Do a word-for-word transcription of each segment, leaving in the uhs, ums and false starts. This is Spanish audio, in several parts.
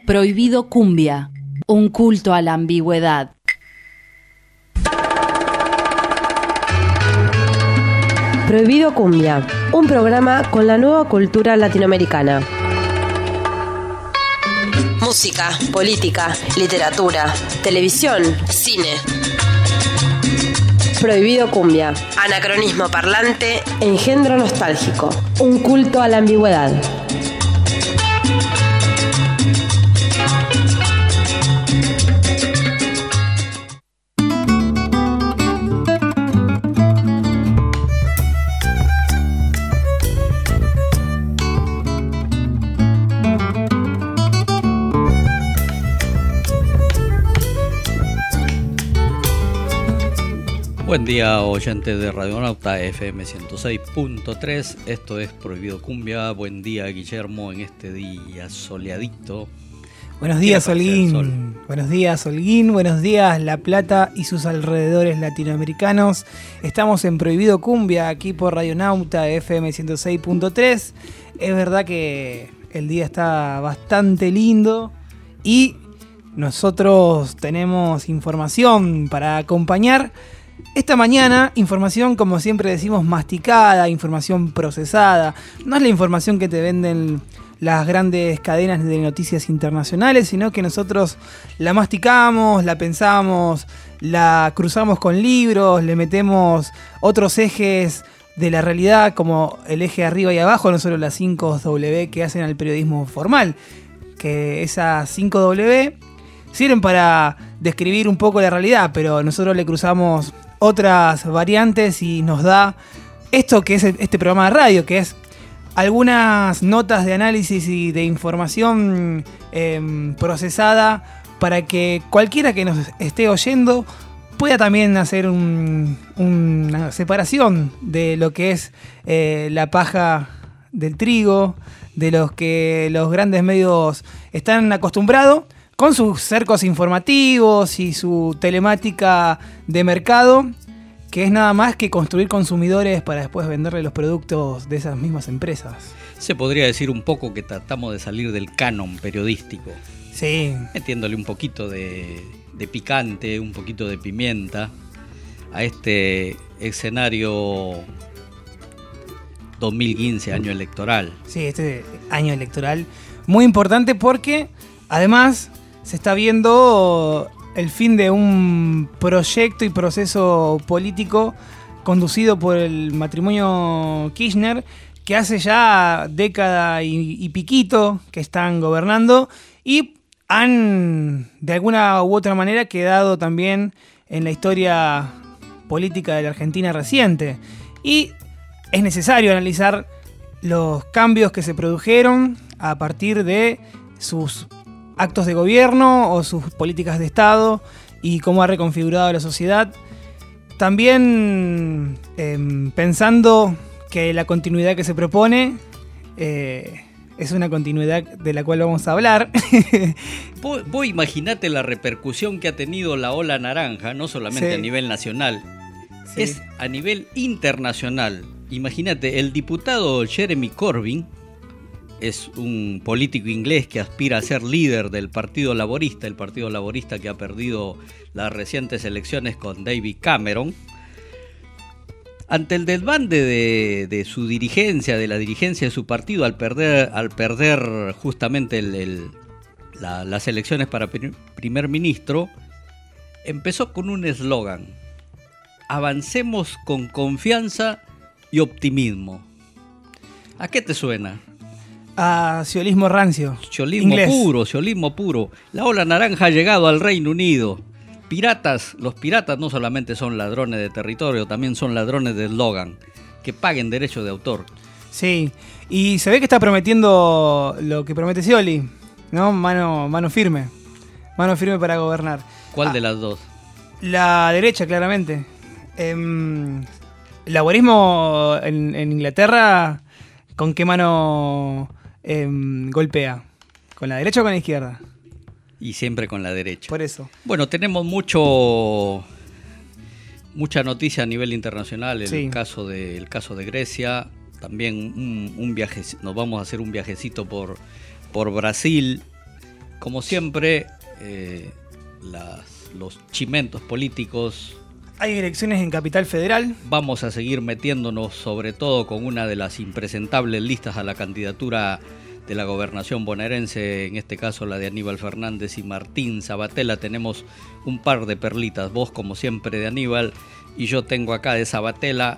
Prohibido Cumbia, un culto a la ambigüedad. Prohibido Cumbia, un programa con la nueva cultura latinoamericana. Música, política, literatura, televisión, cine. Prohibido Cumbia, anacronismo parlante, engendro nostálgico, un culto a la ambigüedad. Buen día, oyentes de Radionauta F M ciento seis punto tres. Esto es Prohibido Cumbia. Buen día, Guillermo, en este día soleadito. Buenos días, Holguín. Buenos días, Holguín. Buenos días, La Plata y sus alrededores latinoamericanos. Estamos en Prohibido Cumbia, aquí por Radionauta F M ciento seis punto tres. Es verdad que el día está bastante lindo y nosotros tenemos información para acompañar esta mañana. Información, como siempre decimos, masticada, información procesada. No es la información que te venden las grandes cadenas de noticias internacionales, sino que nosotros la masticamos, la pensamos, la cruzamos con libros, le metemos otros ejes de la realidad, como el eje arriba y abajo, no solo las cinco W que hacen al periodismo formal, que esas cinco W sirven para describir un poco la realidad, pero nosotros le cruzamos otras variantes y nos da esto que es este programa de radio, que es algunas notas de análisis y de información eh, procesada para que cualquiera que nos esté oyendo pueda también hacer un, una separación de lo que es eh, la paja del trigo, de los que los grandes medios están acostumbrados, con sus cercos informativos y su telemática de mercado, que es nada más que construir consumidores para después venderle los productos de esas mismas empresas. Se podría decir un poco que tratamos de salir del canon periodístico. Sí. Metiéndole un poquito de, de picante, un poquito de pimienta a este escenario dos mil quince, año electoral. Sí, este año electoral muy importante porque además se está viendo el fin de un proyecto y proceso político conducido por el matrimonio Kirchner, que hace ya década y, y piquito que están gobernando y han de alguna u otra manera quedado también en la historia política de la Argentina reciente. Y es necesario analizar los cambios que se produjeron a partir de sus actos de gobierno o sus políticas de Estado y cómo ha reconfigurado la sociedad. También eh, pensando que la continuidad que se propone eh, es una continuidad de la cual vamos a hablar. Vos, vos imaginate la repercusión que ha tenido la ola naranja, no solamente sí. a nivel nacional, sí. es a nivel internacional. Imagínate, el diputado Jeremy Corbyn es un político inglés que aspira a ser líder del Partido Laborista, el Partido Laborista que ha perdido las recientes elecciones con David Cameron. Ante el desbande de, de su dirigencia, de la dirigencia de su partido, al perder, al perder justamente el, el, la, las elecciones para primer ministro, empezó con un eslogan: avancemos con confianza y optimismo. ¿A qué te suena? A siolismo rancio. Siolismo inglés. puro, siolismo puro. La ola naranja ha llegado al Reino Unido. Piratas, los piratas no solamente son ladrones de territorio, también son ladrones de eslogan. Que paguen derechos de autor. Sí, y se ve que está prometiendo lo que promete Scioli, ¿no? Mano, mano firme. Mano firme para gobernar. ¿Cuál ah, de las dos? La derecha, claramente. Eh, el laborismo en, en Inglaterra, ¿con qué mano eh, golpea? ¿Con la derecha o con la izquierda? Y siempre con la derecha. Por eso. Bueno, tenemos mucho mucha noticia a nivel internacional. El sí. caso de el caso de Grecia. También un, un viaje. Nos vamos a hacer un viajecito por, por Brasil. como siempre, eh, las, los chimentos políticos. Hay elecciones en Capital Federal. Vamos a seguir metiéndonos sobre todo con una de las impresentables listas a la candidatura de la gobernación bonaerense, en este caso la de Aníbal Fernández y Martín Sabatella. Tenemos un par de perlitas, vos como siempre de Aníbal y yo tengo acá de Sabatella.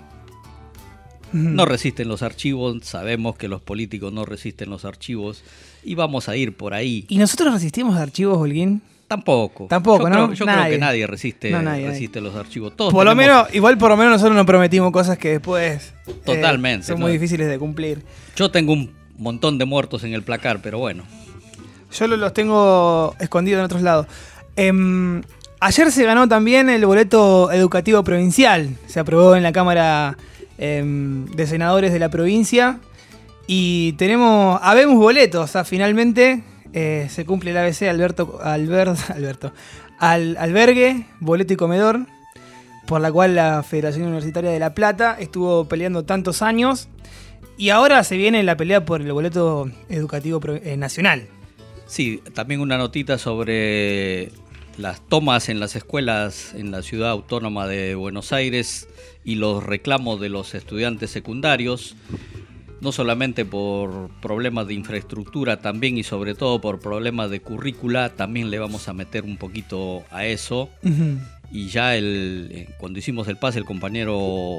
No resisten los archivos, sabemos que los políticos no resisten los archivos y vamos a ir por ahí. ¿Y nosotros resistimos archivos, Holguín? Tampoco. Tampoco, yo ¿no? Creo, yo nadie. creo que nadie resiste, no, nadie, resiste nadie. los archivos. Todos por lo tenemos... menos, igual por lo menos nosotros nos prometimos cosas que después Totalmente, eh, son claro. muy difíciles de cumplir. Yo tengo un montón de muertos en el placar, pero bueno. Yo los tengo escondidos en otros lados. Eh, ayer se ganó también el boleto educativo provincial. Se aprobó en la Cámara eh, de Senadores de la provincia. Y tenemos, habemos boletos. O sea, finalmente eh, se cumple el A B C Alberto, Albert, Alberto, al albergue, boleto y comedor, por la cual la Federación Universitaria de La Plata estuvo peleando tantos años. Y ahora se viene la pelea por el boleto educativo eh, nacional. Sí, también una notita sobre las tomas en las escuelas en la ciudad autónoma de Buenos Aires y los reclamos de los estudiantes secundarios, no solamente por problemas de infraestructura, también y sobre todo por problemas de currícula. También le vamos a meter un poquito a eso. Uh-huh. Y ya el, cuando hicimos el pase, el compañero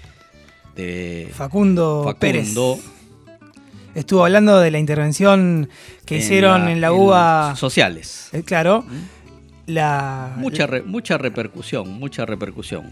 de Facundo, Facundo Pérez estuvo hablando de la intervención que en hicieron la, en la U B A. Sociales. Eh, claro. La, mucha, re, mucha repercusión, mucha repercusión.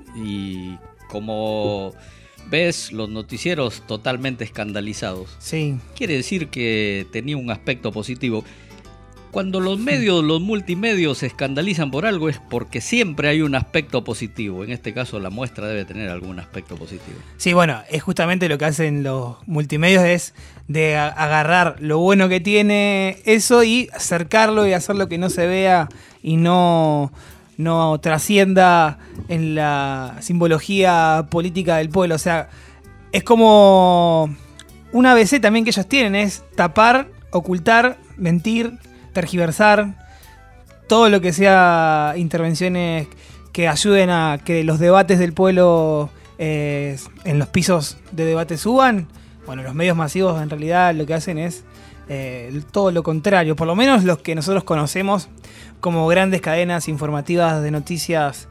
Y como ves, los noticieros totalmente escandalizados. Sí. Quiere decir que tenía un aspecto positivo. Cuando los medios, los multimedios se escandalizan por algo es porque siempre hay un aspecto positivo. En este caso la muestra debe tener algún aspecto positivo. Sí, bueno, es justamente lo que hacen los multimedios, es de agarrar lo bueno que tiene eso y acercarlo y hacerlo que no se vea y no, no trascienda en la simbología política del pueblo. O sea, es como un A B C también que ellos tienen, es tapar, ocultar, mentir, tergiversar, todo lo que sea intervenciones que ayuden a que los debates del pueblo eh, en los pisos de debate suban. Bueno, los medios masivos en realidad lo que hacen es eh, todo lo contrario, por lo menos los que nosotros conocemos como grandes cadenas informativas de noticias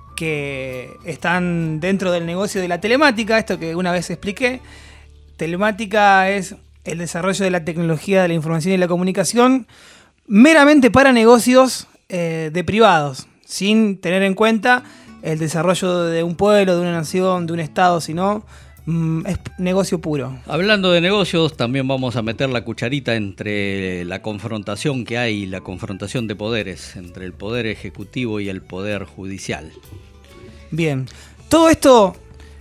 que están dentro del negocio de la telemática, esto que una vez expliqué. Telemática es el desarrollo de la tecnología de la información y la comunicación meramente para negocios eh, de privados, sin tener en cuenta el desarrollo de un pueblo, de una nación, de un estado, sino mm, es negocio puro. Hablando de negocios, también vamos a meter la cucharita entre la confrontación que hay, la confrontación de poderes, entre el poder ejecutivo y el poder judicial. Bien, todo esto,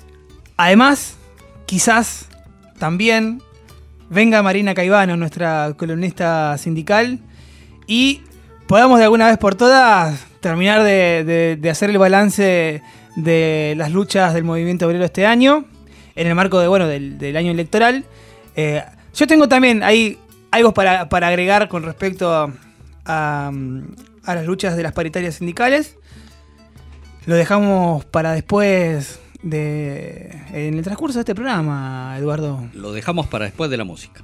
además, quizás también venga Marina Caivano, nuestra columnista sindical, y podamos de alguna vez por todas terminar de, de, de hacer el balance de las luchas del movimiento obrero este año, en el marco de, bueno, del, del año electoral. Eh, yo tengo también ahí algo para, para agregar con respecto a, a, a las luchas de las paritarias sindicales. Lo dejamos para después de, en el transcurso de este programa, Eduardo. Lo dejamos para después de la música.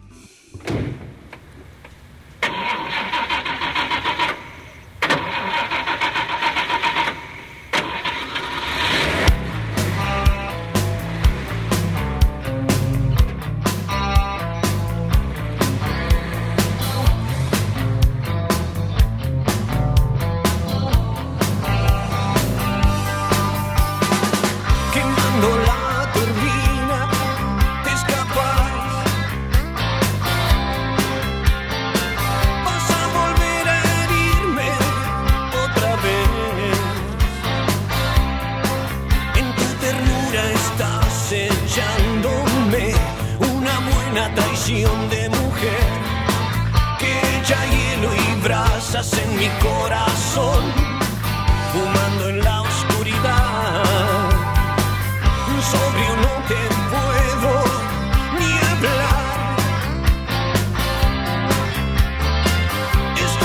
De mujer que echa hielo y brasas en mi corazón, fumando en la oscuridad. Sobrio no te puedo ni hablar. Es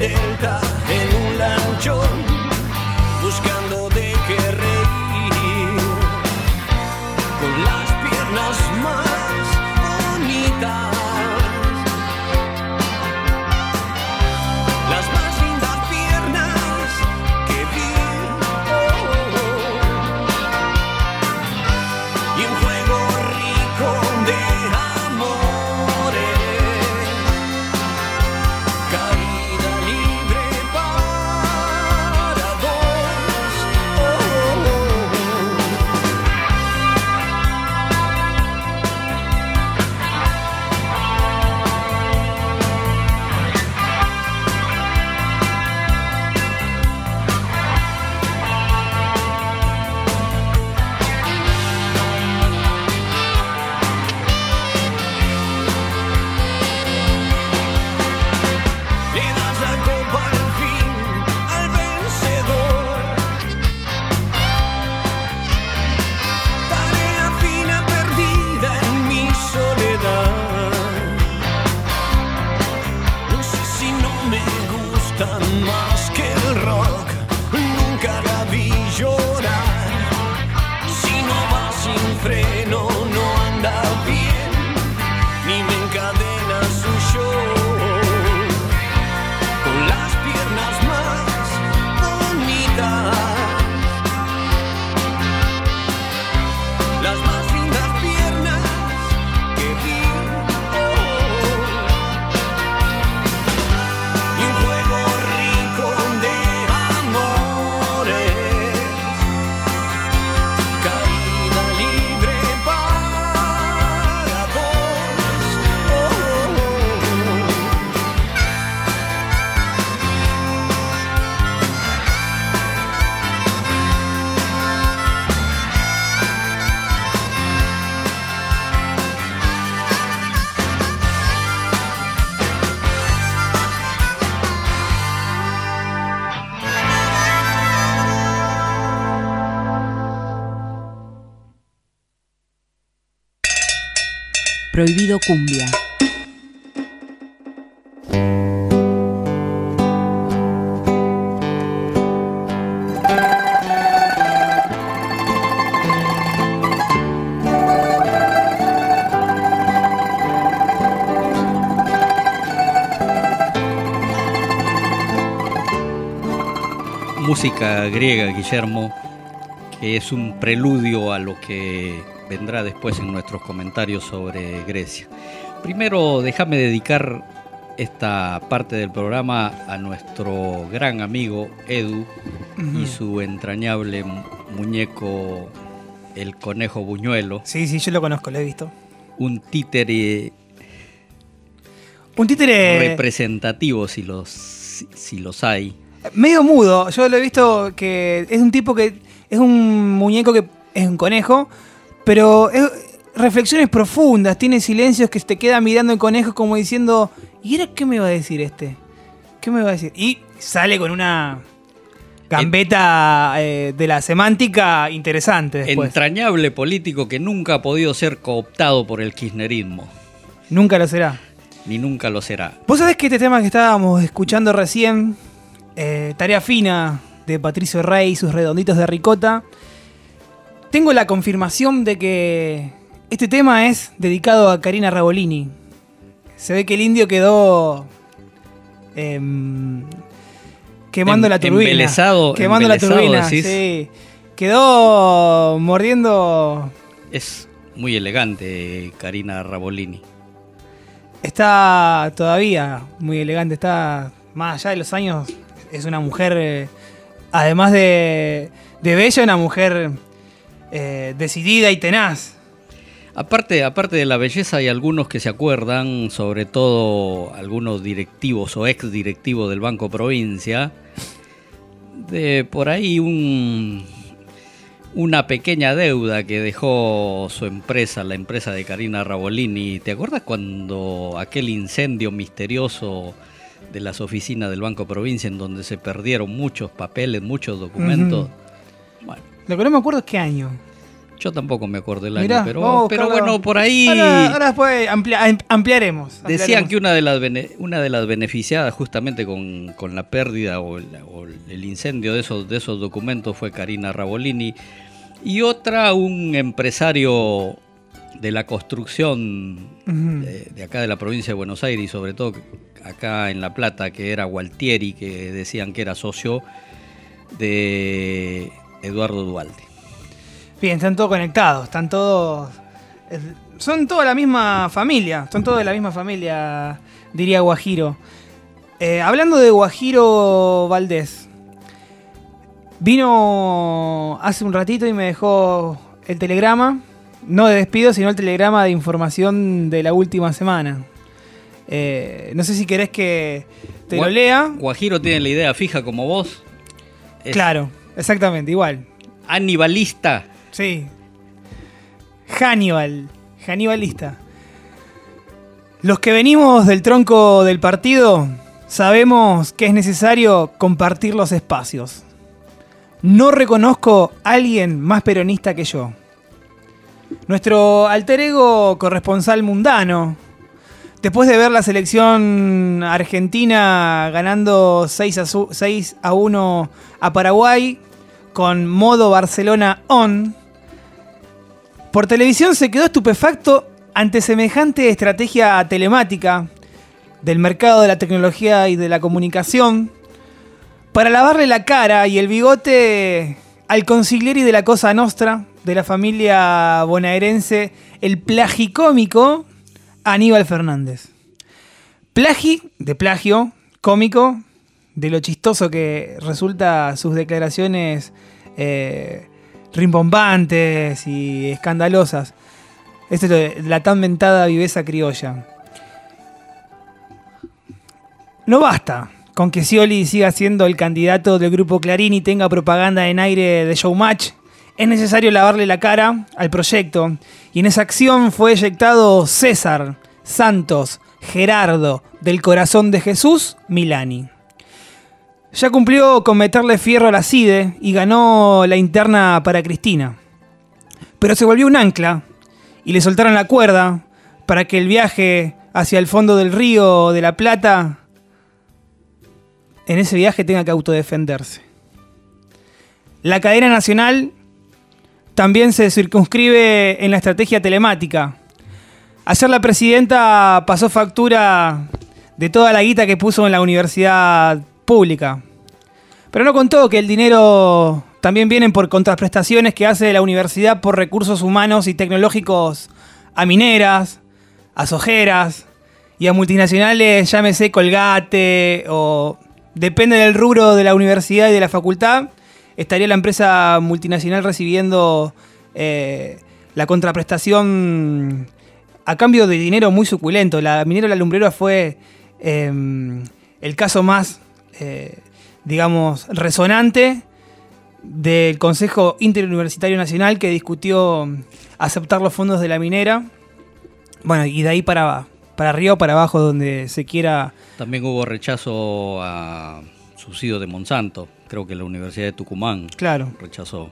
delta en un lanchón, buscando de qué reír, con las piernas más bonitas, las más lindas piernas que vi, oh, oh, oh. Y un juego rico de amores, caída libre para dos, oh, oh, oh. Le das la copa al fin al vencedor. Tarea fina perdida en mi soledad. No sé si no me gusta más que el rock. Nunca la vi llorar. Si no va sin freno, no anda bien, ni me encadena su show. Con las piernas más bonitas, las más lindas piernas que vi, oh. Y un juego rico de amores, caída libre para dos, oh, oh, oh. Prohibido Cumbia. Música griega, Guillermo, que es un preludio a lo que vendrá después en nuestros comentarios sobre Grecia. Primero, déjame dedicar esta parte del programa a nuestro gran amigo Edu uh-huh. y su entrañable muñeco, el conejo Buñuelo. Sí, sí, yo lo conozco, lo he visto. Un títere... Un títere... representativo, si los, si, si los hay. Medio mudo, yo lo he visto que es un tipo que... Es un muñeco que es un conejo, pero es reflexiones profundas, tiene silencios que te queda mirando el conejo como diciendo, ¿y ahora qué me va a decir este? ¿Qué me va a decir? Y sale con una gambeta eh, de la semántica interesante después. Entrañable político que nunca ha podido ser cooptado por el kirchnerismo. Nunca lo será. Ni nunca lo será. Vos sabés que este tema que estábamos escuchando recién, eh, Tarea Fina, de Patricio Rey y sus redonditos de ricota, tengo la confirmación de que este tema es dedicado a Karina Rabolini. Se ve que el indio quedó eh, quemando em, la turbina. Embelesado, quemando embelesado, la turbina, decís. sí. Quedó mordiendo. Es muy elegante Karina Rabolini. Está todavía muy elegante, está más allá de los años. Es una mujer, eh, además de, de bella, una mujer eh, decidida y tenaz. Aparte, aparte de la belleza, hay algunos que se acuerdan, sobre todo algunos directivos o ex directivos del Banco Provincia, de por ahí un, una pequeña deuda que dejó su empresa, la empresa de Karina Rabolini. ¿Te acuerdas cuando aquel incendio misterioso de las oficinas del Banco Provincia en donde se perdieron muchos papeles, muchos documentos? Uh-huh. Bueno. Lo que no me acuerdo es qué año. Yo tampoco me acuerdo el año, Mirá, pero, pero bueno, por ahí... Ahora, ahora después amplia, ampliaremos, ampliaremos. Decían que una de las bene, una de las beneficiadas justamente con, con la pérdida o el, o el incendio de esos, de esos documentos fue Karina Rabolini, y otra un empresario de la construcción uh-huh. de, de acá de la provincia de Buenos Aires y sobre todo acá en La Plata, que era Gualtieri, que decían que era socio de Eduardo Duhalde. Bien, están todos conectados, están todos... Son toda la misma familia, son todos de la misma familia, diría Guajiro. Eh, hablando de Guajiro Valdés, vino hace un ratito y me dejó el telegrama, no de despido, sino el telegrama de información de la última semana. Eh, no sé si querés que te Gua- lo lea. Guajiro tiene la idea fija como vos. Es claro, exactamente, igual. Anibalista. Sí. Hannibal. Hannibalista. Los que venimos del tronco del partido sabemos que es necesario compartir los espacios. No reconozco a alguien más peronista que yo. Nuestro alter ego corresponsal mundano, después de ver la selección argentina ganando seis a uno a Paraguay con modo Barcelona on, por televisión se quedó estupefacto ante semejante estrategia telemática del mercado de la tecnología y de la comunicación para lavarle la cara y el bigote al consiglieri de la Cosa Nostra de la familia bonaerense, el plagicómico Aníbal Fernández. Plagi, de plagio, cómico, de lo chistoso que resulta sus declaraciones eh, rimbombantes y escandalosas. Esto es la tan mentada viveza criolla. No basta con que Scioli siga siendo el candidato del grupo Clarín y tenga propaganda en aire de Showmatch. Es necesario lavarle la cara al proyecto. Y en esa acción fue eyectado César Santos Gerardo del Corazón de Jesús Milani. Ya cumplió con meterle fierro a la C I D E y ganó la interna para Cristina. Pero se volvió un ancla y le soltaron la cuerda para que el viaje hacia el fondo del río de la Plata, en ese viaje tenga que autodefenderse. La cadena nacional también se circunscribe en la estrategia telemática. Ayer la presidenta pasó factura de toda la guita que puso en la universidad pública. Pero no contó que el dinero también viene por contraprestaciones que hace la universidad por recursos humanos y tecnológicos a mineras, a sojeras y a multinacionales, llámese Colgate o... Depende del rubro de la universidad y de la facultad, estaría la empresa multinacional recibiendo eh, la contraprestación a cambio de dinero muy suculento. La minera La Lumbrera fue eh, el caso más, eh, digamos, resonante del Consejo Interuniversitario Nacional que discutió aceptar los fondos de la minera. Bueno, y de ahí para, para arriba o para abajo, donde se quiera. También hubo rechazo a subsidio de Monsanto. Creo que la Universidad de Tucumán claro. rechazó.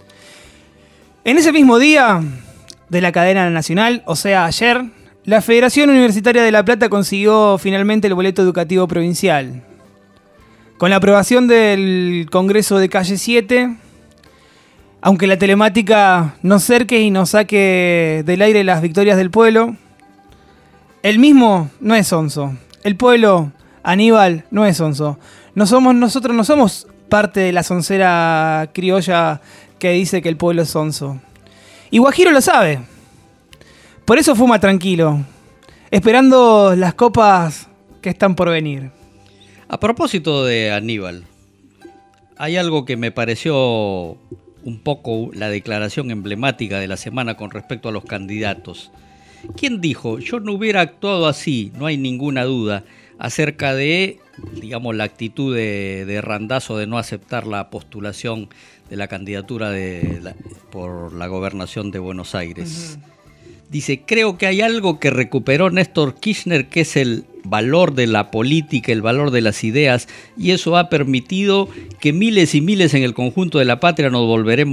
En ese mismo día de la cadena nacional, o sea, ayer, la Federación Universitaria de La Plata consiguió finalmente el boleto educativo provincial. Con la aprobación del Congreso de Calle siete, aunque la telemática nos cerque y nos saque del aire las victorias del pueblo, el mismo no es sonso. El pueblo, Aníbal, no es sonso. No somos, nosotros no somos parte de la soncera criolla que dice que el pueblo es sonso. Y Guajiro lo sabe. Por eso fuma tranquilo, esperando las copas que están por venir. A propósito de Aníbal, hay algo que me pareció un poco la declaración emblemática de la semana con respecto a los candidatos. ¿Quién dijo? Yo no hubiera actuado así, no hay ninguna duda, acerca de, digamos, la actitud de, de Randazzo de no aceptar la postulación de la candidatura de la, por la gobernación de Buenos Aires. Uh-huh. Dice, creo que hay algo que recuperó Néstor Kirchner, que es el valor de la política, el valor de las ideas, y eso ha permitido que miles y miles en el conjunto de la patria nos volveremos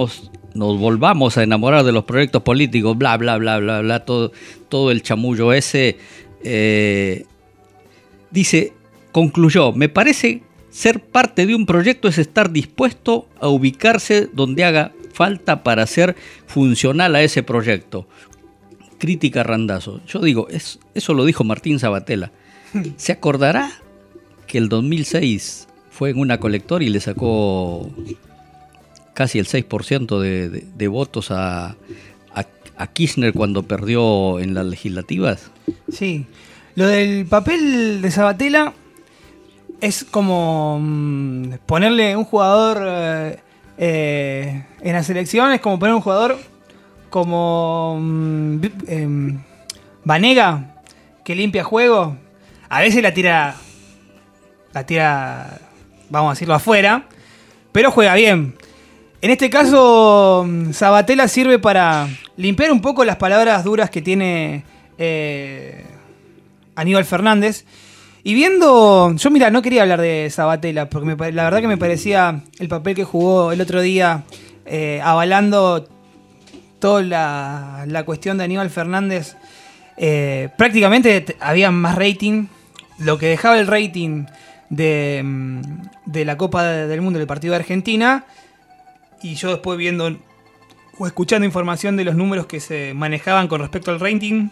nos volvamos a enamorar de los proyectos políticos, bla, bla, bla, bla, bla, todo, todo el chamullo ese. Eh, dice, concluyó, me parece ser parte de un proyecto es estar dispuesto a ubicarse donde haga falta para hacer funcional a ese proyecto. Crítica Randazzo. Yo digo, es, eso lo dijo Martín Sabatella. ¿Se acordará que el dos mil seis fue en una colectora y le sacó casi el seis por ciento de, de, de votos a, a, a Kirchner cuando perdió en las legislativas? Sí. Lo del papel de Sabatella es como mmm, ponerle un jugador eh, eh, en las elecciones, como poner un jugador como mmm, eh, Vanega, que limpia juego. A veces la tira, la tira, vamos a decirlo, afuera, pero juega bien. En este caso, Sabatella sirve para limpiar un poco las palabras duras que tiene eh, Aníbal Fernández. Y viendo, yo mira, no quería hablar de Sabatella, porque me, la verdad que me parecía el papel que jugó el otro día, eh, avalando toda la, la cuestión de Aníbal Fernández. Eh, prácticamente t- había más rating, lo que dejaba el rating de, de la Copa del Mundo del partido de Argentina. Y yo después viendo o escuchando información de los números que se manejaban con respecto al rating,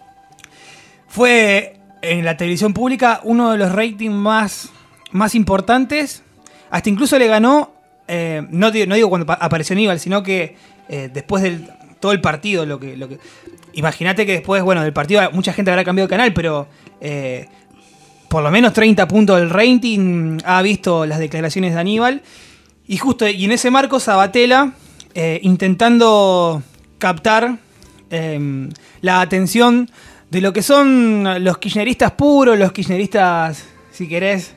fue en la televisión pública uno de los ratings más, más importantes. Hasta incluso le ganó, eh, no, digo, no digo cuando apareció Aníbal, sino que eh, después del todo el partido. Lo que, lo que, imagínate que después, bueno, del partido mucha gente habrá cambiado de canal, pero eh, por lo menos treinta puntos del rating ha visto las declaraciones de Aníbal. Y justo, y en ese marco Sabatella, eh, intentando captar eh, la atención de lo que son los kirchneristas puros, los kirchneristas, si querés,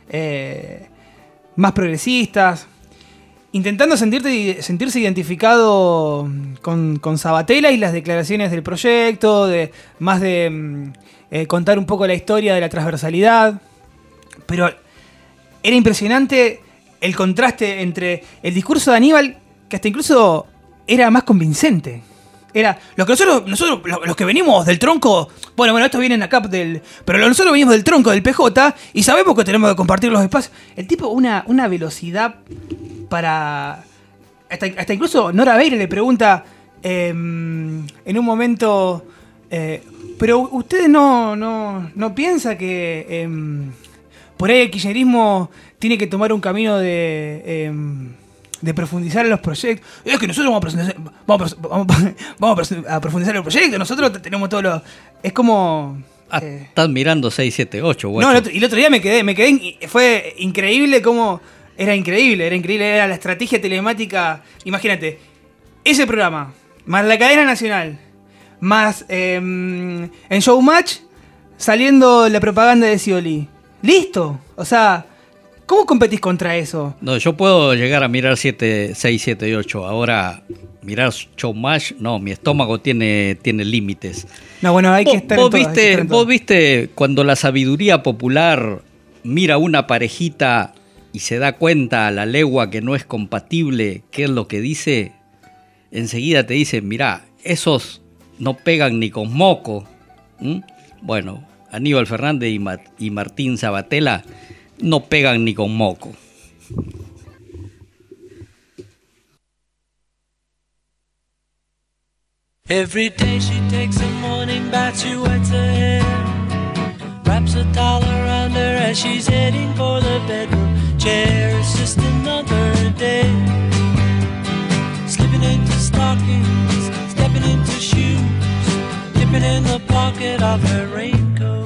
eh, más progresistas, intentando sentirte, sentirse identificado con, con Sabatella y las declaraciones del proyecto, de, más de eh, contar un poco la historia de la transversalidad. Pero era impresionante el contraste entre el discurso de Aníbal, que hasta incluso era más convincente. Era, lo que nosotros, nosotros los que venimos del tronco, bueno, bueno, estos vienen acá del, pero nosotros venimos del tronco del P J y sabemos que tenemos que compartir los espacios. El tipo, una, una velocidad para... Hasta, hasta incluso Nora Beire le pregunta eh, en un momento, eh, pero ustedes no, no, no piensan que eh, por ahí el kirchnerismo tiene que tomar un camino de... Eh, de profundizar en los proyectos. Es que nosotros vamos a profundizar, vamos a, vamos, vamos a profundizar en los proyectos, nosotros tenemos todo lo... Es como... Ah, eh, estás mirando seis siete ocho, no, el otro, y el otro día me quedé, me quedé, fue increíble cómo... Era increíble, era increíble, era la estrategia telemática. Imagínate, ese programa, más la cadena nacional, más eh, en Showmatch, saliendo la propaganda de Scioli. ¡Listo! O sea... ¿Cómo competís contra eso? No, yo puedo llegar a mirar siete, seis, siete y ocho. Ahora, mirar Showmatch, no, mi estómago tiene, tiene límites. No, bueno, hay vos, que estar vos en todo, viste, hay que estar en todo. Vos viste cuando la sabiduría popular mira a una parejita y se da cuenta a la legua que no es compatible, ¿qué es lo que dice? Enseguida te dice, mirá, esos no pegan ni con moco. ¿Mm? Bueno, Aníbal Fernández y, Ma- y Martín Sabatella no pegan ni con moco. Every day she takes a morning bath, she wets her hair, wraps a towel around her as she's heading for the bedroom chair. It's just another day, slipping into stockings, stepping into shoes, dipping in the pocket of her raincoat.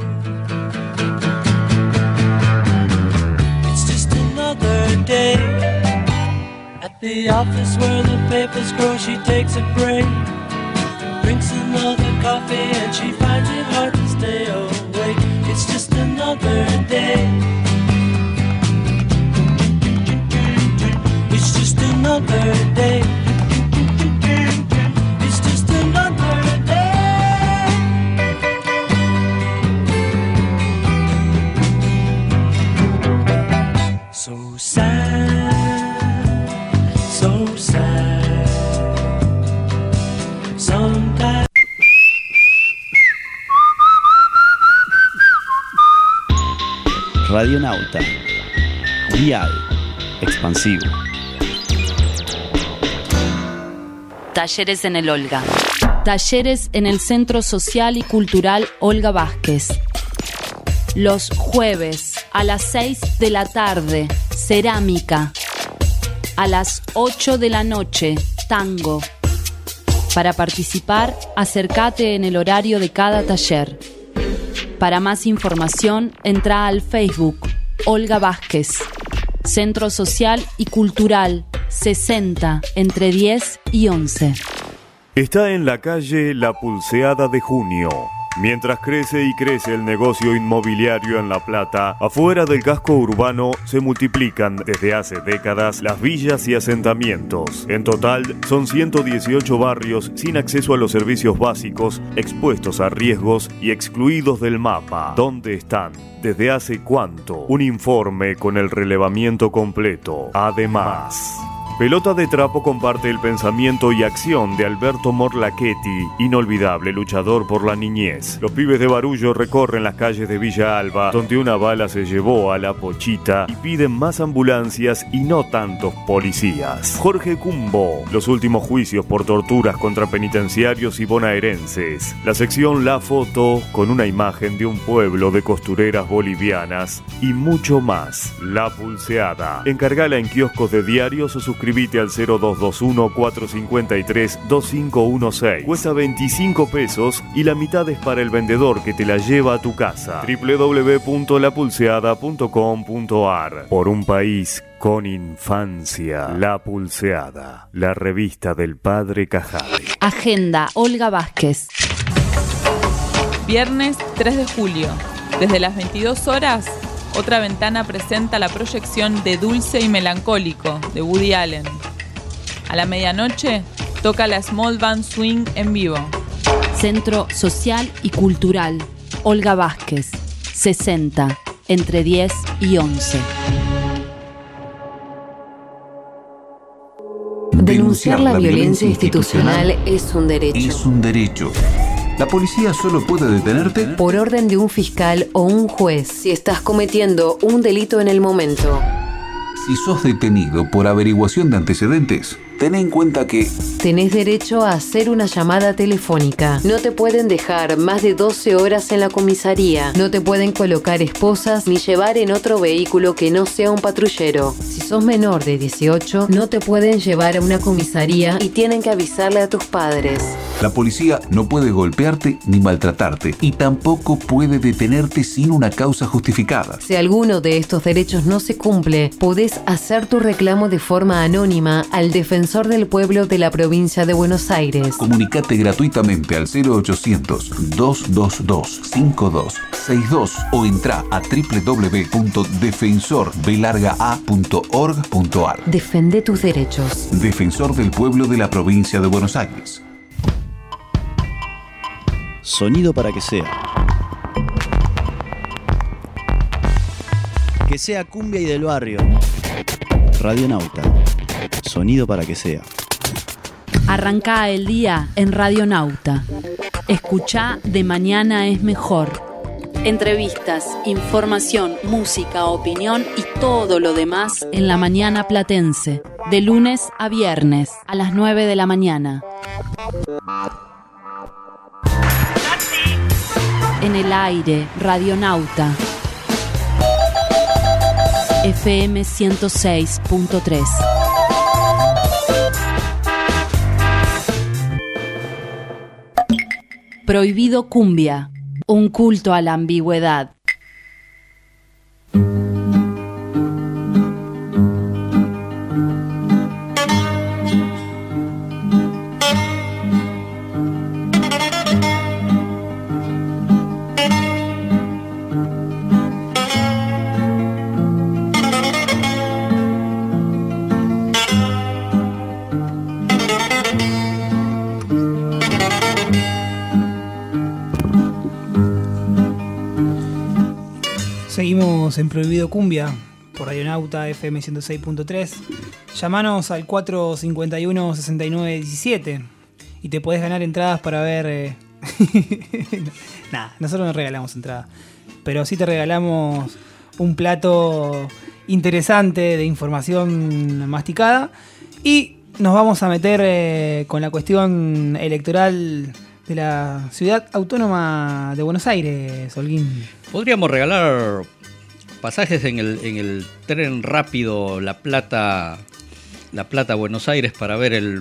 Another day at the office where the papers grow, she takes a break, drinks another coffee, and she finds it hard to stay awake. It's just another day. It's just another day. It's just another day. So sad, so sad. Radionauta. Dial expansivo. Talleres en el Olga. Talleres en el Centro Social y Cultural Olga Vázquez. Los jueves a las seis de la tarde, cerámica. A las ocho de la noche, tango. Para participar, acércate en el horario de cada taller. Para más información, entra al Facebook Olga Vázquez. Centro Social y Cultural sesenta, entre diez y once. Está en la calle La Pulseada de Junio. Mientras crece y crece el negocio inmobiliario en La Plata, afuera del casco urbano se multiplican desde hace décadas las villas y asentamientos. En total son ciento dieciocho barrios sin acceso a los servicios básicos, expuestos a riesgos y excluidos del mapa. ¿Dónde están? ¿Desde hace cuánto? Un informe con el relevamiento completo. Además, Pelota de Trapo comparte el pensamiento y acción de Alberto Morlachetti, inolvidable luchador por la niñez. Los pibes de Barullo recorren las calles de Villa Alba, donde una bala se llevó a la Pochita, y piden más ambulancias y no tantos policías. Jorge Cumbo, los últimos juicios por torturas contra penitenciarios y bonaerenses. La sección La Foto, con una imagen de un pueblo de costureras bolivianas, y mucho más. La Pulseada. Encargala en kioscos de diarios o suscripciones. Suscríbete al cero dos dos uno, cuatro cinco tres, dos cinco uno seis. Cuesta veinticinco pesos y la mitad es para el vendedor que te la lleva a tu casa. doble u doble u doble u punto la pulseada punto com punto a r. Por un país con infancia. La Pulseada, la revista del padre Cajade. Agenda Olga Vázquez. Viernes tres de julio. Desde las veintidós horas... Otra Ventana presenta la proyección de Dulce y Melancólico, de Woody Allen. A la medianoche, toca la Small Band Swing en vivo. Centro Social y Cultural Olga Vázquez, sesenta, entre diez y once. Denunciar la violencia institucional es un derecho. Es un derecho. La policía solo puede detenerte por orden de un fiscal o un juez si estás cometiendo un delito en el momento. Si sos detenido por averiguación de antecedentes, ten en cuenta que tenés derecho a hacer una llamada telefónica. No te pueden dejar más de doce horas en la comisaría. No te pueden colocar esposas ni llevar en otro vehículo que no sea un patrullero. Si sos menor de dieciocho, no te pueden llevar a una comisaría y tienen que avisarle a tus padres. La policía no puede golpearte ni maltratarte y tampoco puede detenerte sin una causa justificada. Si alguno de estos derechos no se cumple, podés hacer tu reclamo de forma anónima al defensor del pueblo de la provincia de Buenos Aires. Comunicate gratuitamente al cero ochocientos, dos dos dos, cinco dos seis dos o entra a doble u doble u doble u punto defensor b larga a punto org punto a r. Defende tus derechos. Defensor del pueblo de la provincia de Buenos Aires. Sonido para que sea. Que sea cumbia y del barrio. Radionauta. Sonido para que sea. Arrancá el día en Radionauta. Escuchá De Mañana es Mejor. Entrevistas, información, música, opinión y todo lo demás en la mañana platense. De lunes a viernes a las nueve de la mañana. En el aire, Radionauta. F M ciento seis punto tres. Prohibido Cumbia. Un culto a la ambigüedad. Seguimos en Prohibido Cumbia por Radionauta F M ciento seis punto tres. Llamanos al cuatro cinco uno, seis nueve uno siete y te podés ganar entradas para ver... Eh... Nada, nosotros no regalamos entradas, pero sí te regalamos un plato interesante de información masticada. Y nos vamos a meter eh, con la cuestión electoral de la Ciudad Autónoma de Buenos Aires, Holguín. Podríamos regalar pasajes en el, en el tren rápido La Plata, La Plata Buenos Aires para ver el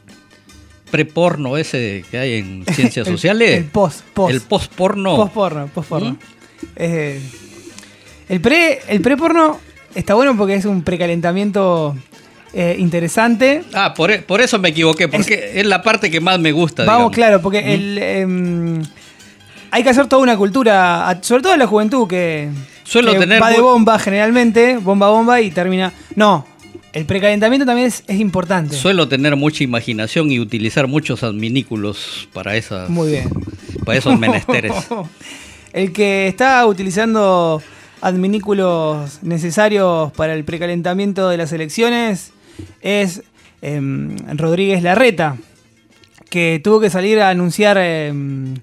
preporno ese que hay en ciencias el, sociales. El post, post. El post-porno. Post-porno, post-porno. ¿Mm? Eh, el pre, el pre-porno está bueno porque es un precalentamiento eh, interesante. Ah, por, por eso me equivoqué, porque es, es la parte que más me gusta. Vamos, digamos. claro, porque ¿Mm? el, eh, hay que hacer toda una cultura, sobre todo en la juventud, que, Suelo que tener va de bomba generalmente, bomba, bomba y termina... No, el precalentamiento también es, es importante. Suelo tener mucha imaginación y utilizar muchos adminículos para esas, Muy bien. Para esos menesteres. El que está utilizando adminículos necesarios para el precalentamiento de las elecciones es eh, Rodríguez Larreta, que tuvo que salir a anunciar eh,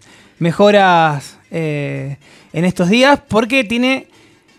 mejoras eh, en estos días porque tiene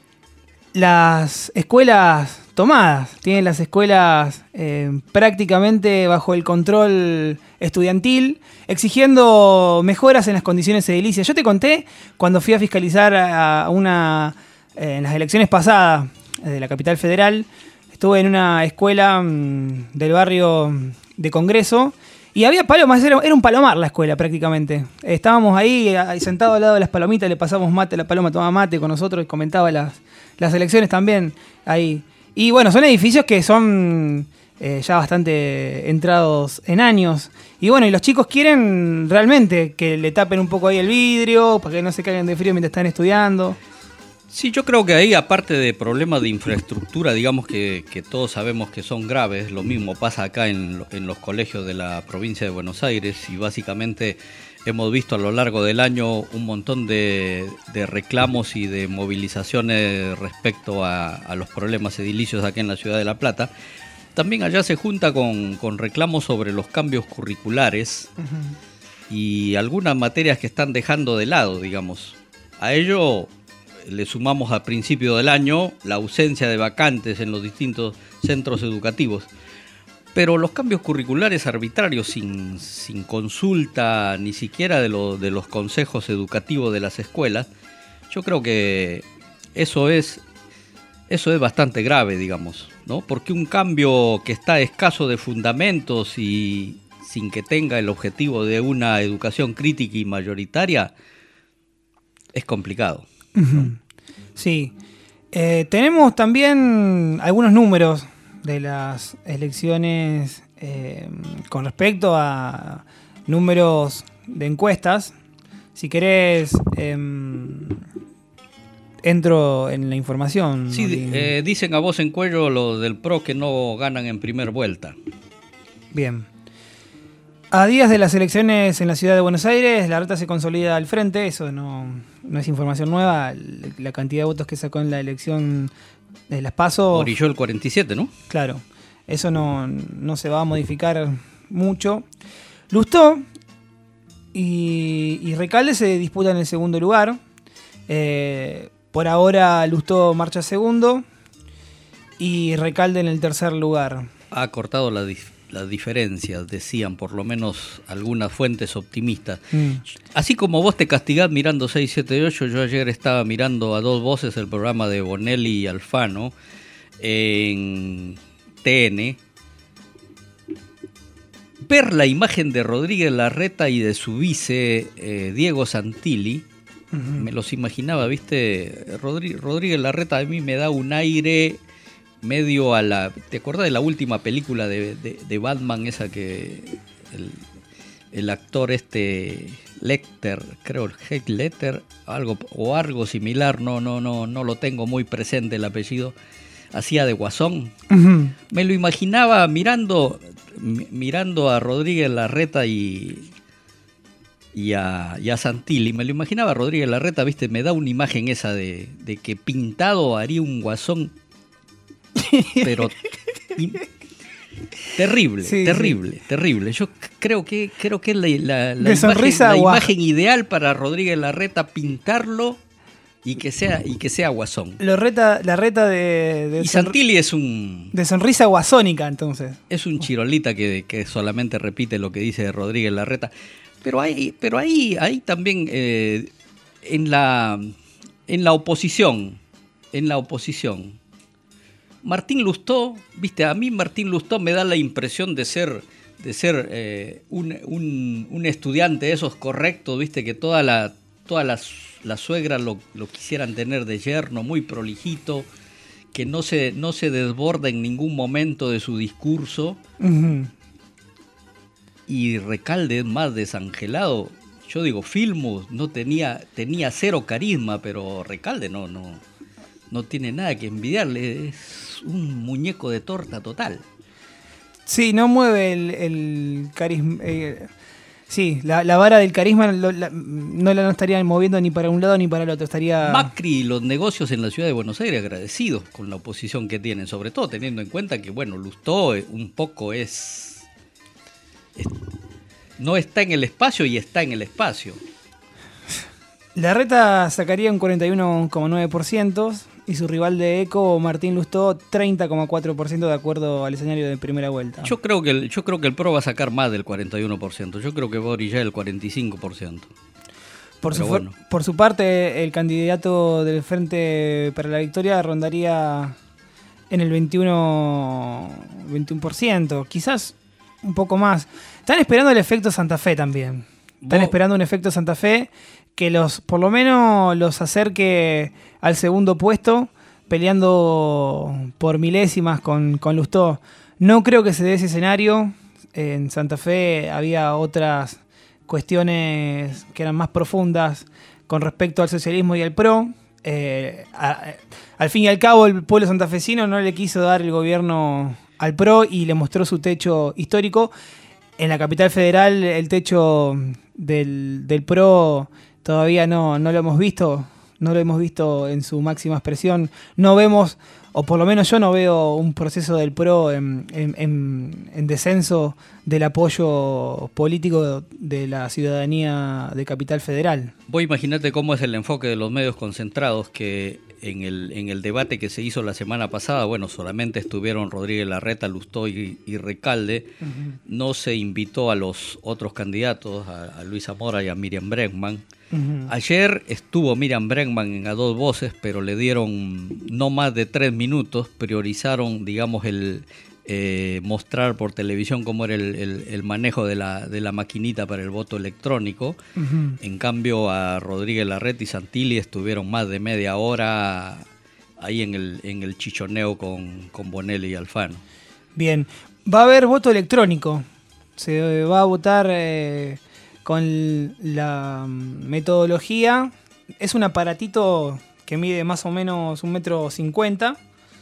las escuelas tomadas, tiene las escuelas eh, prácticamente bajo el control estudiantil, exigiendo mejoras en las condiciones edilicias. Yo te conté cuando fui a fiscalizar a una eh, en las elecciones pasadas de la capital federal, estuve en una escuela mmm, del barrio de Congreso y había palomas, era, era un palomar la escuela prácticamente. Estábamos ahí, ahí sentados al lado de las palomitas, le pasamos mate, la paloma tomaba mate con nosotros y comentaba las, las elecciones también ahí. Y bueno, son edificios que son eh, ya bastante entrados en años. Y bueno, y los chicos quieren realmente que le tapen un poco ahí el vidrio para que no se caigan de frío mientras están estudiando. Sí, yo creo que ahí, aparte de problemas de infraestructura, digamos que, que todos sabemos que son graves, lo mismo pasa acá en, en los colegios de la provincia de Buenos Aires y básicamente hemos visto a lo largo del año un montón de, de reclamos y de movilizaciones respecto a, a los problemas edilicios aquí en la ciudad de La Plata. También allá se junta con, con reclamos sobre los cambios curriculares uh-huh. y algunas materias que están dejando de lado, digamos. A ello le sumamos a principio del año la ausencia de vacantes en los distintos centros educativos. Pero los cambios curriculares arbitrarios, sin, sin consulta ni siquiera de, lo, de los consejos educativos de las escuelas, yo creo que eso es, eso es bastante grave, digamos, ¿no? Porque un cambio que está escaso de fundamentos y sin que tenga el objetivo de una educación crítica y mayoritaria es complicado. Uh-huh. Sí. Eh, tenemos también algunos números de las elecciones eh, con respecto a números de encuestas. Si querés, eh, entro en la información. Sí, eh, dicen a voz en cuello lo del P R O que no ganan en primer vuelta. Bien. A días de las elecciones en la ciudad de Buenos Aires, Larreta se consolida al frente. Eso no, no es información nueva. La cantidad de votos que sacó en la elección de las PASO... Orilló el cuarenta y siete, ¿no? Claro. Eso no, no se va a modificar mucho. Lustó y, y Recalde se disputan el segundo lugar. Eh, por ahora Lustó marcha segundo y Recalde en el tercer lugar. Ha cortado la dif- las diferencias, decían por lo menos algunas fuentes optimistas. Mm. Así como vos te castigás mirando seis, siete, ocho, yo ayer estaba mirando a dos voces el programa de Bonelli y Alfano en T N. Ver la imagen de Rodríguez Larreta y de su vice eh, Diego Santilli, uh-huh. me los imaginaba, ¿viste? Rodrí- Rodríguez Larreta a mí me da un aire medio a la... ¿Te acuerdas de la última película de, de, de Batman, esa que el, el actor este Lecter, creo, Heath Ledger, algo o algo similar, no, no, no, no lo tengo muy presente el apellido, hacía de Guasón? Uh-huh. Me lo imaginaba mirando, mirando a Rodríguez Larreta y, y, a, y a Santilli, me lo imaginaba a Rodríguez Larreta, ¿viste? Me da una imagen esa de, de que pintado haría un Guasón, pero in, terrible, sí, terrible, sí. terrible. Yo creo que creo que es la, la, la, imagen, la imagen ideal para Rodríguez Larreta, pintarlo Y que sea, y que sea guasón. Lo reta, la reta de, de y Santilli es un... De sonrisa guasónica, entonces. Es un chirolita que, que solamente repite lo que dice Rodríguez Larreta. Pero hay, pero ahí, ahí también eh, en la en la oposición, en la oposición, Martín Lustó, viste, a mí Martín Lustó me da la impresión de ser de ser eh, un, un, un estudiante de esos correctos, viste, que toda la todas las, las suegras lo, lo quisieran tener de yerno, muy prolijito, que no se, no se desborda en ningún momento de su discurso. Uh-huh. Y Recalde es más desangelado. Yo digo, Filmus no tenía, tenía cero carisma, pero Recalde no, no, no tiene nada que envidiarle. Es un muñeco de torta total. Sí, no mueve el, el carisma. Eh, sí, la, la vara del carisma lo, la, no la no estarían moviendo ni para un lado ni para el otro. Estaría... Macri y los negocios en la ciudad de Buenos Aires agradecidos con la oposición que tienen, sobre todo teniendo en cuenta que, bueno, Lustó un poco es... no está en el espacio y está en el espacio. Larreta sacaría un cuarenta y uno coma nueve por ciento y su rival de Eco, Martín Lustó, treinta coma cuatro por ciento de acuerdo al escenario de primera vuelta. Yo creo que el, yo creo que el P R O va a sacar más del cuarenta y uno por ciento. Yo creo que va a orillar el cuarenta y cinco por ciento. Por su, bueno. por su parte, el candidato del Frente para la Victoria rondaría en el veintiuno por ciento. Quizás un poco más. Están esperando el efecto Santa Fe también. Están ¿Vos? esperando un efecto Santa Fe que los, por lo menos los acerque al segundo puesto, peleando por milésimas con, con Lustó. No creo que se dé ese escenario. En Santa Fe había otras cuestiones que eran más profundas con respecto al socialismo y al P R O. Eh, a, a, al fin y al cabo, el pueblo santafesino no le quiso dar el gobierno al P R O y le mostró su techo histórico. En la capital federal el techo del, del P R O todavía no, no lo hemos visto, no lo hemos visto en su máxima expresión. No vemos, o por lo menos yo no veo un proceso del P R O en, en, en, en descenso del apoyo político de la ciudadanía de capital federal. Vos imaginate cómo es el enfoque de los medios concentrados que... En el, en el debate que se hizo la semana pasada, bueno, solamente estuvieron Rodríguez Larreta, Lustó y, y Recalde. Uh-huh. No se invitó a los otros candidatos, a, a Luis Zamora y a Miriam Bregman. Uh-huh. Ayer estuvo Miriam Bregman en A Dos Voces, pero le dieron no más de tres minutos. Priorizaron, digamos, el eh, mostrar por televisión cómo era el, el, el manejo de la, de la maquinita para el voto electrónico. Uh-huh. En cambio, a Rodríguez Larreta y Santilli estuvieron más de media hora ahí en el, en el chichoneo con, con Bonelli y Alfano. Bien, va a haber voto electrónico. Se va a votar eh, con la metodología. Es un aparatito que mide más o menos un metro cincuenta.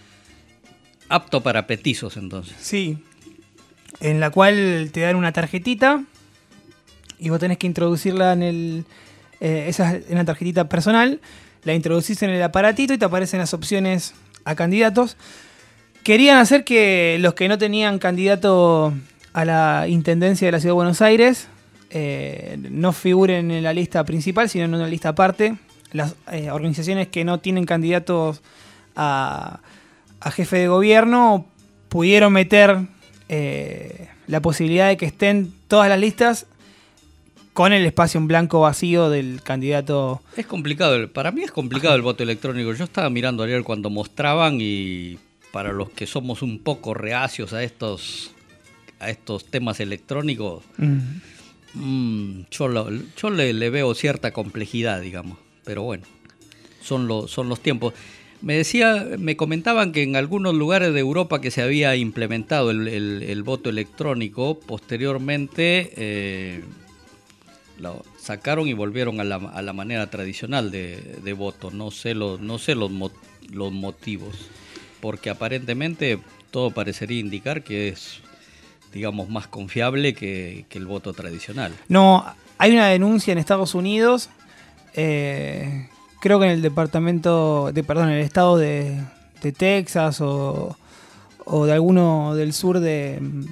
Apto para petizos, entonces. Sí, en la cual te dan una tarjetita y vos tenés que introducirla en el eh, esa es una tarjetita personal, la introducís en el aparatito y te aparecen las opciones a candidatos. Querían hacer que los que no tenían candidato a la Intendencia de la Ciudad de Buenos Aires eh, no figuren en la lista principal, sino en una lista aparte. Las eh, organizaciones que no tienen candidatos a... a jefe de gobierno pudieron meter eh, la posibilidad de que estén todas las listas con el espacio en blanco vacío del candidato. Es complicado, para mí es complicado el voto electrónico. Yo estaba mirando ayer cuando mostraban y para los que somos un poco reacios a estos, a estos temas electrónicos, mm. mmm, yo, lo, yo le, le veo cierta complejidad, digamos, pero bueno, son, lo, son los tiempos. Me decía, me comentaban que en algunos lugares de Europa que se había implementado el, el, el voto electrónico, posteriormente eh, lo sacaron y volvieron a la, a la manera tradicional de, de voto. No sé, lo, no sé los, mo, los motivos, porque aparentemente todo parecería indicar que es, digamos, más confiable que, que el voto tradicional. No, hay una denuncia en Estados Unidos. Eh... Creo que en el departamento, de, perdón, en el estado de, de Texas o, o de alguno del sur de,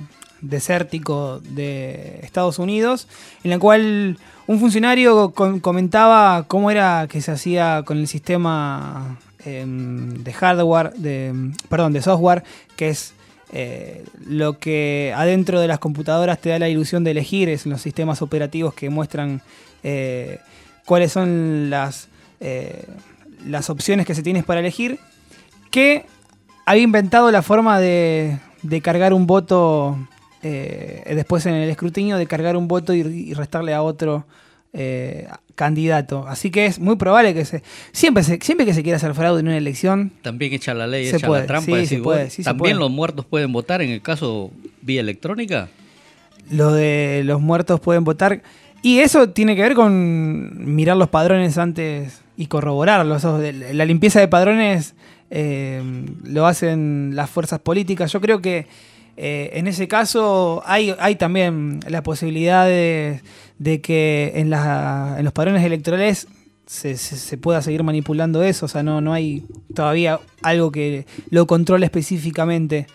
desértico de Estados Unidos, en la cual un funcionario com- comentaba cómo era que se hacía con el sistema eh, de hardware, de, perdón, de software, que es eh, lo que adentro de las computadoras te da la ilusión de elegir, es los sistemas operativos que muestran eh, cuáles son las, eh, las opciones que se tienes para elegir, que había inventado la forma de, de cargar un voto, eh, después en el escrutinio, de cargar un voto y, y restarle a otro eh, candidato. Así que es muy probable que se siempre, se, siempre que se quiera hacer fraude en una elección... También echa la ley, se echa puede, la trampa. sí, decir, se puede, vos, sí, se ¿también puede. los muertos pueden votar en el caso vía electrónica? Lo de los muertos pueden votar... Y eso tiene que ver con mirar los padrones antes y corroborarlos. La limpieza de padrones eh, lo hacen las fuerzas políticas. Yo creo que eh, en ese caso hay, hay también la posibilidad de, de que en, la, en los padrones electorales se, se, se pueda seguir manipulando eso. O sea, no, no hay todavía algo que lo controle específicamente.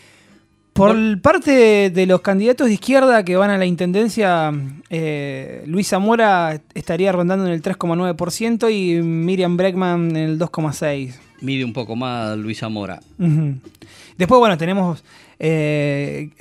Por parte de los candidatos de izquierda que van a la intendencia, eh, Luis Zamora estaría rondando en el tres coma nueve por ciento y Miriam Bregman en el dos coma seis por ciento. Mide un poco más Luis Zamora. Uh-huh. Después, bueno, tenemos eh,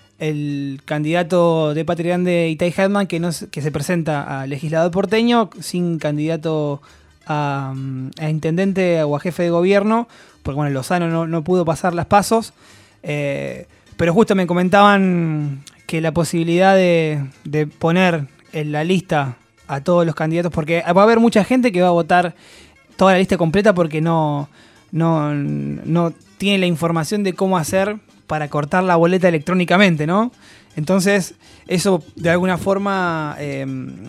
el candidato de Patria Grande, Itay Hetman, que, no, que se presenta a legislador porteño, sin candidato a, a intendente o a jefe de gobierno, porque bueno, Lozano no, no pudo pasar las pasos. Eh, Pero justo me comentaban que la posibilidad de, de poner en la lista a todos los candidatos, porque va a haber mucha gente que va a votar toda la lista completa porque no, no, no tiene la información de cómo hacer para cortar la boleta electrónicamente, ¿no? Entonces, eso de alguna forma eh,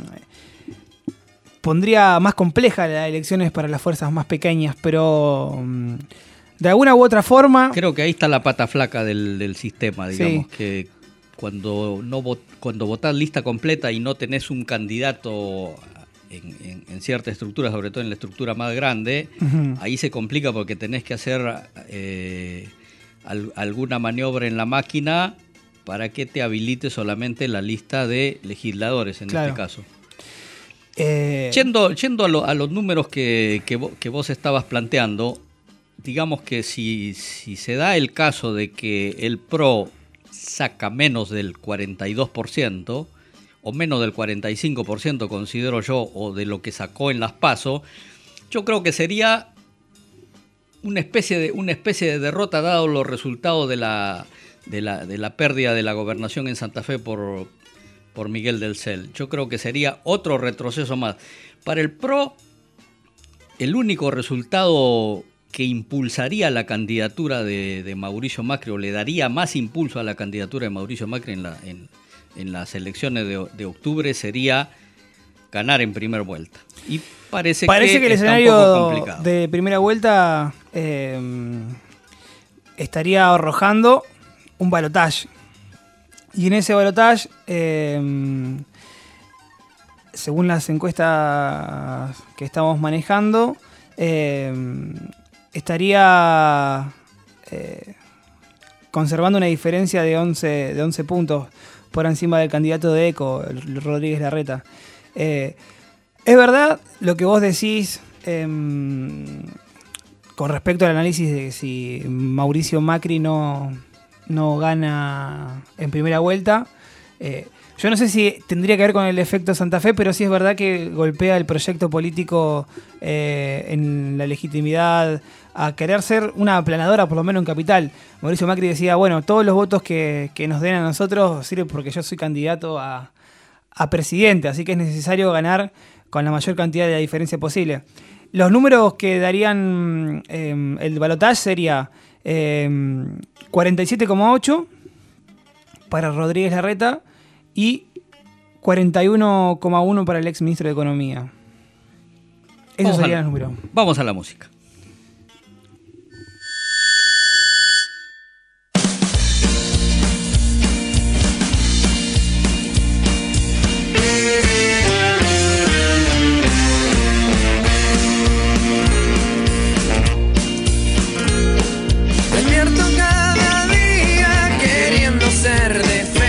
pondría más compleja las elecciones para las fuerzas más pequeñas, pero... de alguna u otra forma... Creo que ahí está la pata flaca del, del sistema, digamos, sí. Que cuando no vot, cuando votás lista completa y no tenés un candidato en, en, en cierta estructura, sobre todo en la estructura más grande, uh-huh. Ahí se complica porque tenés que hacer eh, al, alguna maniobra en la máquina para que te habilite solamente la lista de legisladores, en claro. este caso. Eh... Yendo, yendo a, lo, a los números que, que, vos, que vos estabas planteando... Digamos que si, si se da el caso de que el P R O saca menos del cuarenta y dos por ciento o menos del cuarenta y cinco por ciento, considero yo, o de lo que sacó en las PASO, yo creo que sería una especie de, una especie de derrota dado los resultados de la, de la, de la pérdida de la gobernación en Santa Fe por, por Miguel del Cel. Yo creo que sería otro retroceso más. Para el P R O, el único resultado que impulsaría la candidatura de, de Mauricio Macri o le daría más impulso a la candidatura de Mauricio Macri en, la, en, en las elecciones de, de octubre sería ganar en primera vuelta. Y parece, parece que, que el está escenario un poco complicado. De primera vuelta eh, estaría arrojando un balotaje. Y en ese balotaje, eh, según las encuestas que estamos manejando, eh, estaría eh, conservando una diferencia de once, de once puntos por encima del candidato de ECO, el Rodríguez Larreta. Eh, es verdad lo que vos decís eh, con respecto al análisis de si Mauricio Macri no, no gana en primera vuelta. Eh, yo no sé si tendría que ver con el efecto Santa Fe, pero sí es verdad que golpea el proyecto político eh, en la legitimidad a querer ser una aplanadora, por lo menos en Capital. Mauricio Macri decía, bueno, todos los votos que, que nos den a nosotros sirven porque yo soy candidato a, a presidente, así que es necesario ganar con la mayor cantidad de diferencia posible. Los números que darían eh, el balotaje sería eh, cuarenta y siete coma ocho para Rodríguez Larreta y cuarenta y uno coma uno para el ex ministro de Economía. Esos serían los números. Vamos a la música. Despierto cada día queriendo ser defensa.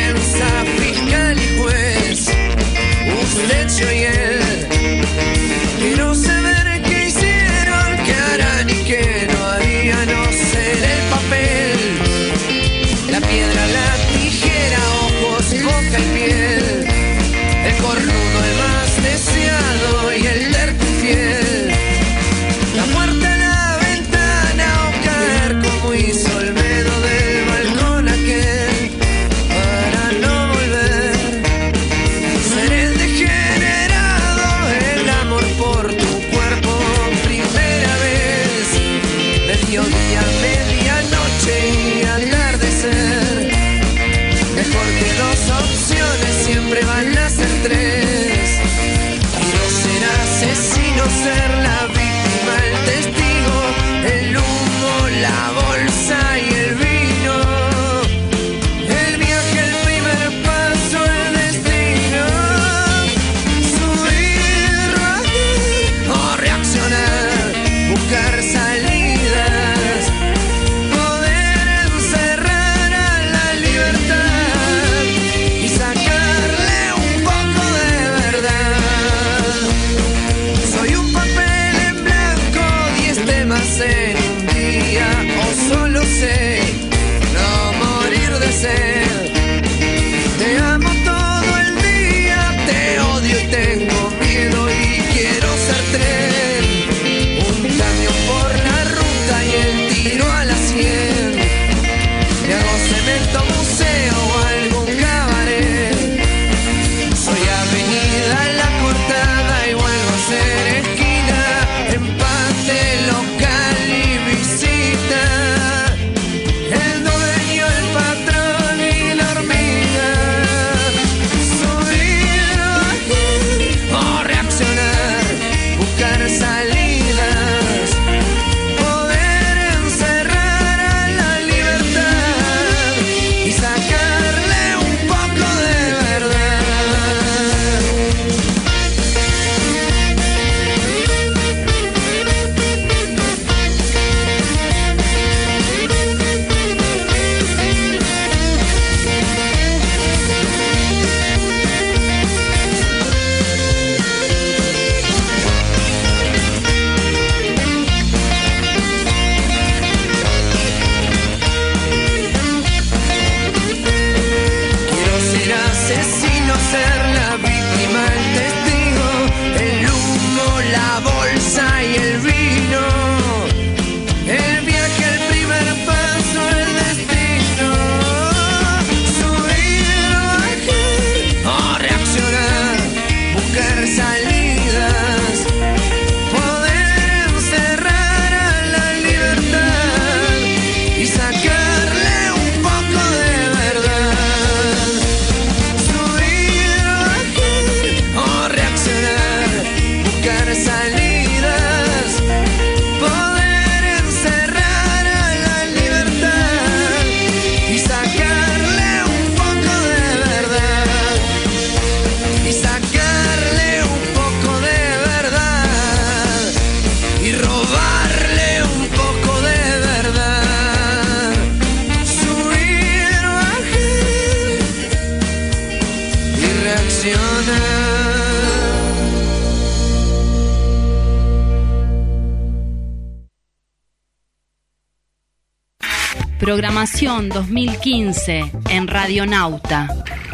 Programación dos mil quince en Radionauta.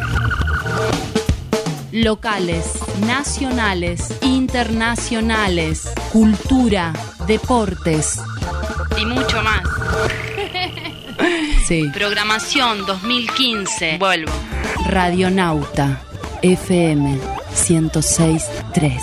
Locales, nacionales, internacionales, cultura, deportes y mucho más. Sí. Programación dos mil quince. Vuelvo. Radionauta F M ciento seis punto tres.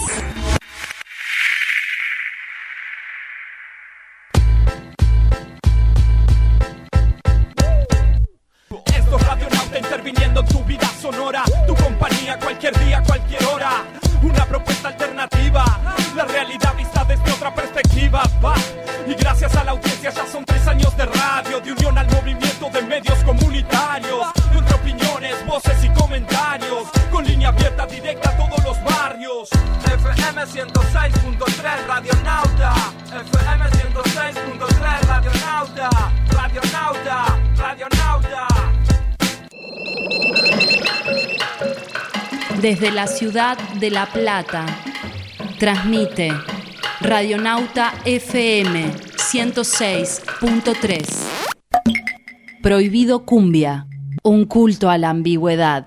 Esto es Radionauta interviniendo en tu vida sonora, tu compañía cualquier día, cualquier hora. Una propuesta alternativa, la realidad vista desde otra perspectiva. Va. Y gracias a la audiencia ya son tres años de radio, de unión al movimiento de medios comunitarios, entre opiniones, voces y comentarios, con línea abierta directa a todos los barrios. F M ciento seis punto tres Radionauta, F M ciento seis punto tres Radionauta, Radionauta, Radionauta. Desde la ciudad de La Plata, transmite Radionauta F M ciento seis punto tres. Prohibido Cumbia, un culto a la ambigüedad.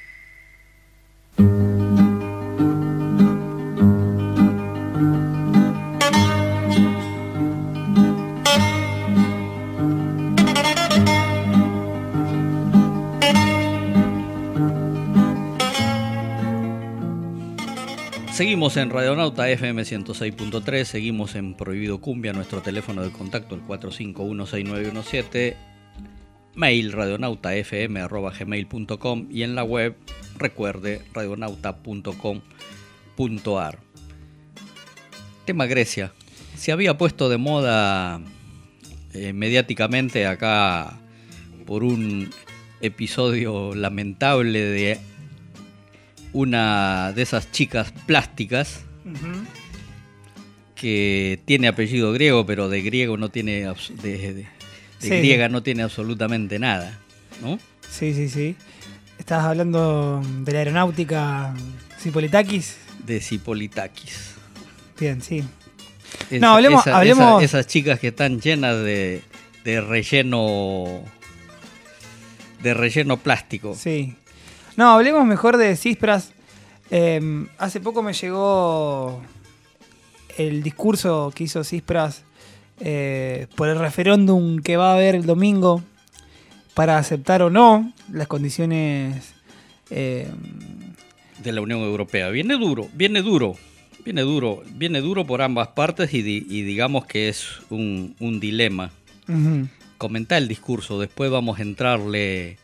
Seguimos en Radionauta F M ciento seis punto tres, seguimos en Prohibido Cumbia, nuestro teléfono de contacto el cuatro cinco uno seis nueve uno siete, mail radionautafm arroba gmail punto com y en la web, recuerde, radionauta punto com punto ar. Tema Grecia. Se había puesto de moda eh, mediáticamente acá por un episodio lamentable de una de esas chicas plásticas, uh-huh, que tiene apellido griego, pero de griego no tiene, de, de, de sí. griega no tiene absolutamente nada, ¿no? Sí, sí, sí. ¿Estabas hablando de la aeronáutica Zipolitakis? De Zipolitakis. Bien, sí. Esa, no, hablemos... Esa, hablemos... Esa, esas chicas que están llenas de, de relleno... de relleno plástico. Sí. No, hablemos mejor de Tsipras. Eh, hace poco me llegó el discurso que hizo Tsipras eh, por el referéndum que va a haber el domingo para aceptar o no las condiciones eh, de la Unión Europea. Viene duro, viene duro, viene duro, viene duro por ambas partes y, di, y digamos que es un, un dilema. Uh-huh. Comentá el discurso, después vamos a entrarle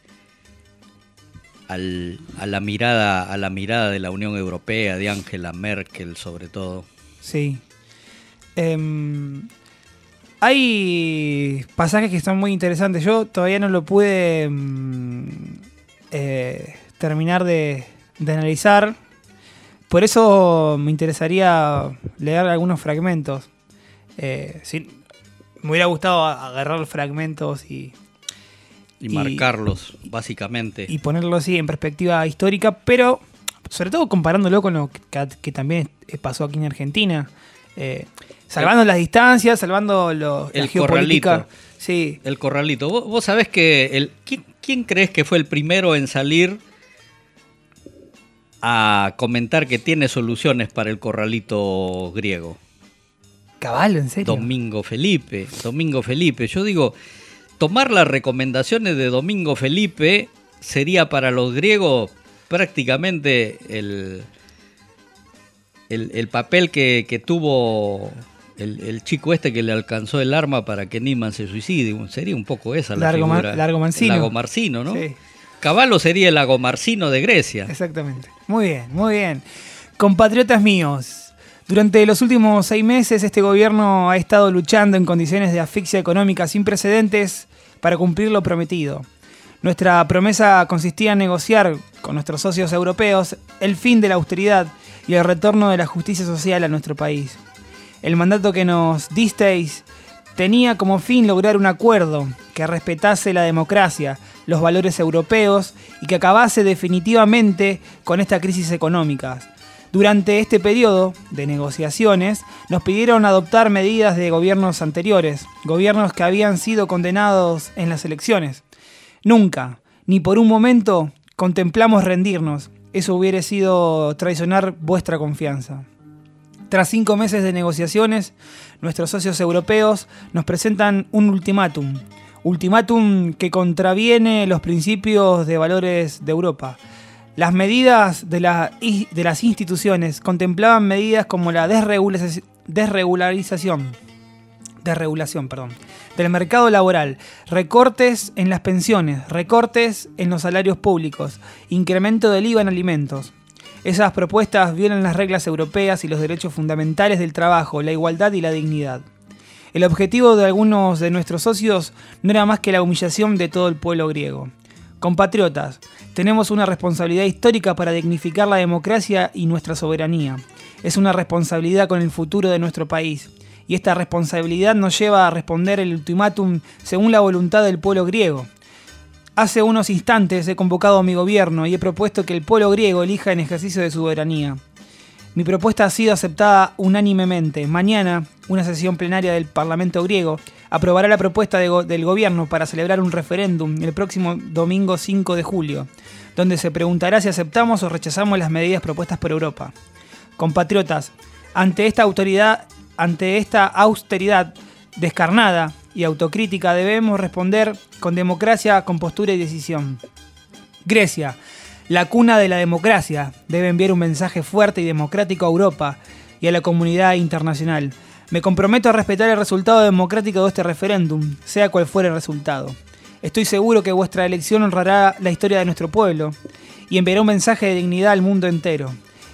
Al, a la mirada a la mirada de la Unión Europea, de Angela Merkel sobre todo. Sí. Eh, hay pasajes que están muy interesantes. Yo todavía no lo pude eh, terminar de, de analizar. Por eso me interesaría leer algunos fragmentos. Eh, sí, me hubiera gustado agarrar fragmentos y Y marcarlos, y, básicamente. Y ponerlo así en perspectiva histórica, pero sobre todo comparándolo con lo que, que también pasó aquí en Argentina. Eh, salvando el, las distancias, salvando lo, el la geopolítica. Corralito. Sí. El corralito. Vos, vos sabés que... El, ¿quién, ¿Quién crees que fue el primero en salir a comentar que tiene soluciones para el corralito griego? Caballo, ¿en serio? Domingo Felipe. Domingo Felipe. Yo digo... Tomar las recomendaciones de Domingo Felipe sería para los griegos prácticamente el, el, el papel que, que tuvo el, el chico este que le alcanzó el arma para que Nisman se suicide. Sería un poco esa la Largo figura. Largomancino. Largomancino, ¿no? Sí. Caballo sería el Lagomarsino de Grecia. Exactamente. Muy bien, muy bien. Compatriotas míos, durante los últimos seis meses este gobierno ha estado luchando en condiciones de asfixia económica sin precedentes para cumplir lo prometido. Nuestra promesa consistía en negociar con nuestros socios europeos el fin de la austeridad y el retorno de la justicia social a nuestro país. El mandato que nos disteis tenía como fin lograr un acuerdo que respetase la democracia, los valores europeos y que acabase definitivamente con esta crisis económica. Durante este periodo de negociaciones nos pidieron adoptar medidas de gobiernos anteriores, gobiernos que habían sido condenados en las elecciones. Nunca, ni por un momento, contemplamos rendirnos. Eso hubiera sido traicionar vuestra confianza. Tras cinco meses de negociaciones, nuestros socios europeos nos presentan un ultimátum. Ultimátum que contraviene los principios de valores de Europa. Las medidas de, la, de las instituciones contemplaban medidas como la desregularización, desregularización, desregulación perdón, del mercado laboral, recortes en las pensiones, recortes en los salarios públicos, incremento del I V A en alimentos. Esas propuestas violan las reglas europeas y los derechos fundamentales del trabajo, la igualdad y la dignidad. El objetivo de algunos de nuestros socios no era más que la humillación de todo el pueblo griego. Compatriotas, tenemos una responsabilidad histórica para dignificar la democracia y nuestra soberanía. Es una responsabilidad con el futuro de nuestro país. Y esta responsabilidad nos lleva a responder el ultimátum según la voluntad del pueblo griego. Hace unos instantes he convocado a mi gobierno y he propuesto que el pueblo griego elija en ejercicio de soberanía. Mi propuesta ha sido aceptada unánimemente. Mañana, una sesión plenaria del Parlamento griego aprobará la propuesta de go- del gobierno para celebrar un referéndum el próximo domingo cinco de julio, donde se preguntará si aceptamos o rechazamos las medidas propuestas por Europa. Compatriotas, ante esta autoridad, ante esta austeridad descarnada y autocrítica debemos responder con democracia, compostura y decisión. Grecia, la cuna de la democracia, debe enviar un mensaje fuerte y democrático a Europa y a la comunidad internacional. Me comprometo a respetar el resultado democrático de este referéndum, sea cual fuere el resultado. Estoy seguro que vuestra elección honrará la historia de nuestro pueblo y enviará un mensaje de dignidad al mundo entero.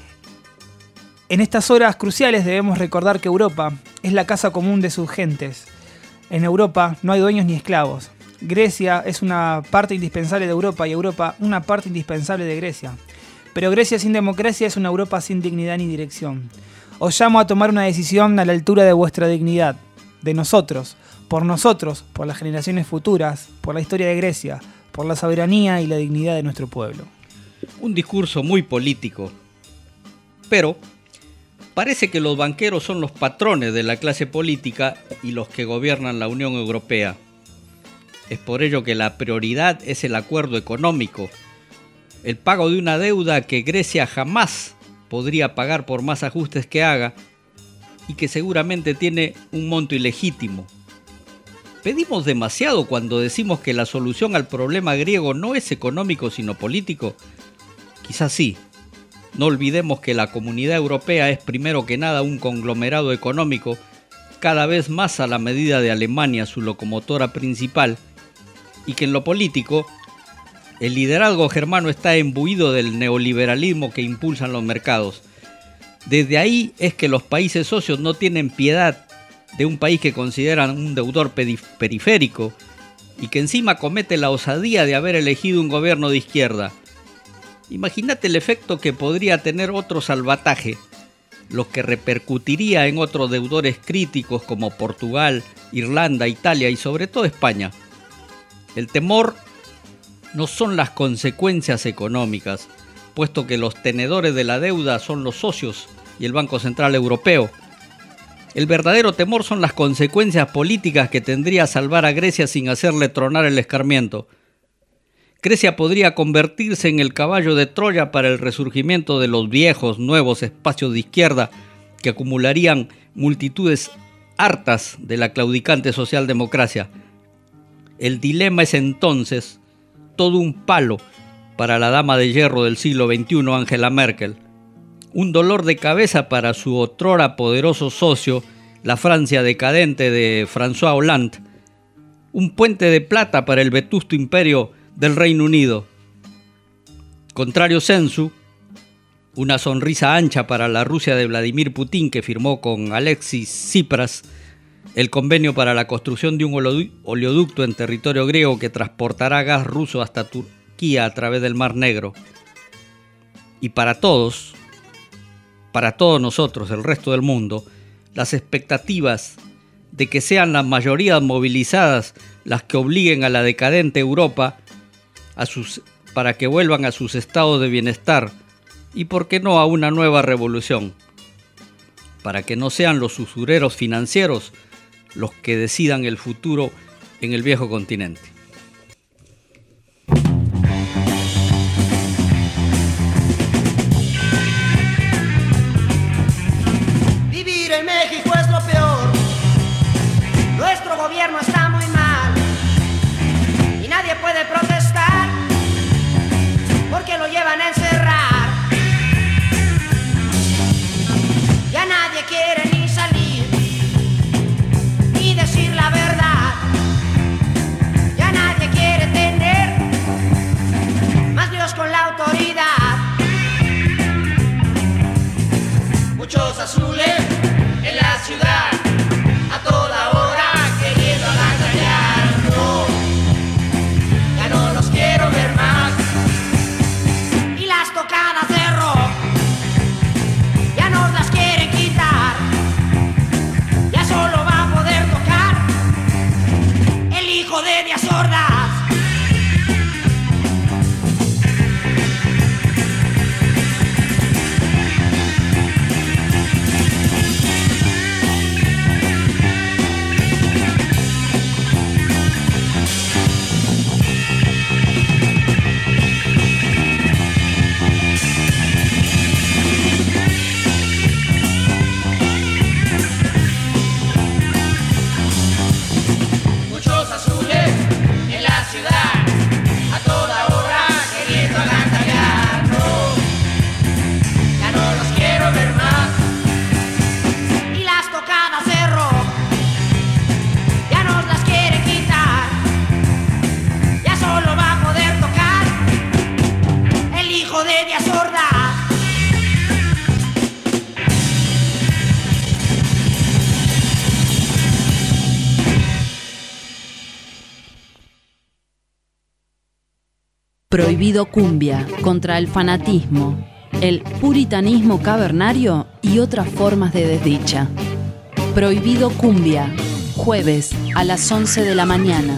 En estas horas cruciales debemos recordar que Europa es la casa común de sus gentes. En Europa no hay dueños ni esclavos. Grecia es una parte indispensable de Europa y Europa una parte indispensable de Grecia. Pero Grecia sin democracia es una Europa sin dignidad ni dirección. Os llamo a tomar una decisión a la altura de vuestra dignidad, de nosotros, por nosotros, por las generaciones futuras, por la historia de Grecia, por la soberanía y la dignidad de nuestro pueblo. Un discurso muy político, pero parece que los banqueros son los patrones de la clase política y los que gobiernan la Unión Europea. Es por ello que la prioridad es el acuerdo económico, el pago de una deuda que Grecia jamás podría pagar por más ajustes que haga y que seguramente tiene un monto ilegítimo. ¿Pedimos demasiado cuando decimos que la solución al problema griego no es económico sino político? Quizás sí. No olvidemos que la Comunidad Europea es primero que nada un conglomerado económico, cada vez más a la medida de Alemania, su locomotora principal, y que en lo político, el liderazgo germano está imbuido del neoliberalismo que impulsan los mercados. Desde ahí es que los países socios no tienen piedad de un país que consideran un deudor periférico y que encima comete la osadía de haber elegido un gobierno de izquierda. Imagínate el efecto que podría tener otro salvataje, lo que repercutiría en otros deudores críticos como Portugal, Irlanda, Italia y sobre todo España. El temor no son las consecuencias económicas, puesto que los tenedores de la deuda son los socios y el Banco Central Europeo. El verdadero temor son las consecuencias políticas que tendría salvar a Grecia sin hacerle tronar el escarmiento. Grecia podría convertirse en el caballo de Troya para el resurgimiento de los viejos, nuevos espacios de izquierda que acumularían multitudes hartas de la claudicante socialdemocracia. El dilema es entonces todo un palo para la dama de hierro del siglo veintiuno, Angela Merkel. Un dolor de cabeza para su otrora poderoso socio, la Francia decadente de François Hollande. Un puente de plata para el vetusto imperio del Reino Unido. Contrario sensu, una sonrisa ancha para la Rusia de Vladimir Putin, que firmó con Alexis Tsipras el convenio para la construcción de un oleoducto en territorio griego que transportará gas ruso hasta Turquía a través del Mar Negro. Y para todos, para todos nosotros, el resto del mundo, las expectativas de que sean las mayorías movilizadas las que obliguen a la decadente Europa a sus, para que vuelvan a sus estados de bienestar, y por qué no a una nueva revolución, para que no sean los usureros financieros los que decidan el futuro en el viejo continente. Vivir en México es lo peor. Nuestro gobierno está muy mal y nadie puede protestar porque lo llevan a encerrar. Ya nadie quiere ni salir ni decir la verdad. Ya nadie quiere tener más líos con la autoridad. Muchos azules en la ciudad, a toda hora queriendo agantallar. No, ya no los quiero ver más. Y las tocadas de rock ya nos las quieren quitar. Ya solo va a poder tocar el hijo de Díaz Ordaz. Muchos azules en la ciudad, a toda hora queriendo agantallar. No, ya no los quiero ver más. Y las tocadas de rock ya nos las quieren quitar. Ya solo va a poder tocar el hijo de Díaz Ordaz. Prohibido cumbia, contra el fanatismo, el puritanismo cavernario y otras formas de desdicha. Prohibido cumbia, jueves a las once de la mañana.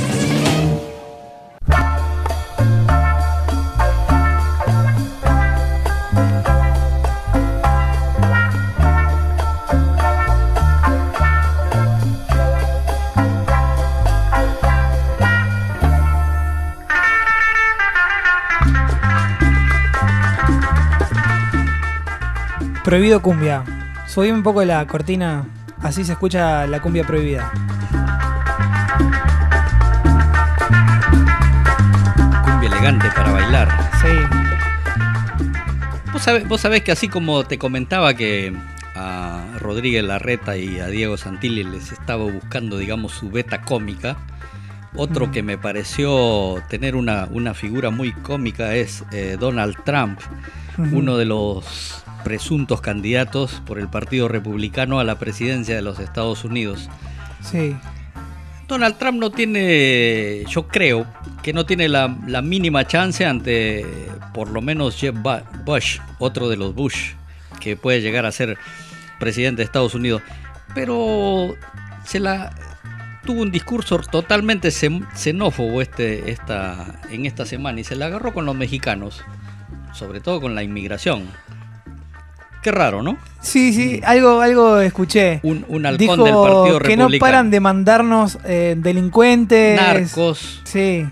Prohibido cumbia. Subí un poco la cortina, así se escucha la cumbia prohibida. Cumbia elegante para bailar. Sí. Vos sabés, vos sabés que así como te comentaba que a Rodríguez Larreta y a Diego Santilli les estaba buscando, digamos, su beta cómica, otro mm. que me pareció tener una, una figura muy cómica es eh, Donald Trump, mm. uno de los presuntos candidatos por el Partido Republicano a la presidencia de los Estados Unidos. Sí. Donald Trump no tiene, yo creo, que no tiene la, la mínima chance ante, por lo menos, Jeb Bush, otro de los Bush, que puede llegar a ser presidente de Estados Unidos. Pero se la tuvo un discurso totalmente xenófobo este, esta, en esta semana y se la agarró con los mexicanos, sobre todo con la inmigración. Qué raro, ¿no? Sí, sí, algo, algo escuché. Un, un halcón Dijo del Partido Republicano. Que no paran de mandarnos eh, delincuentes. Narcos. Sí.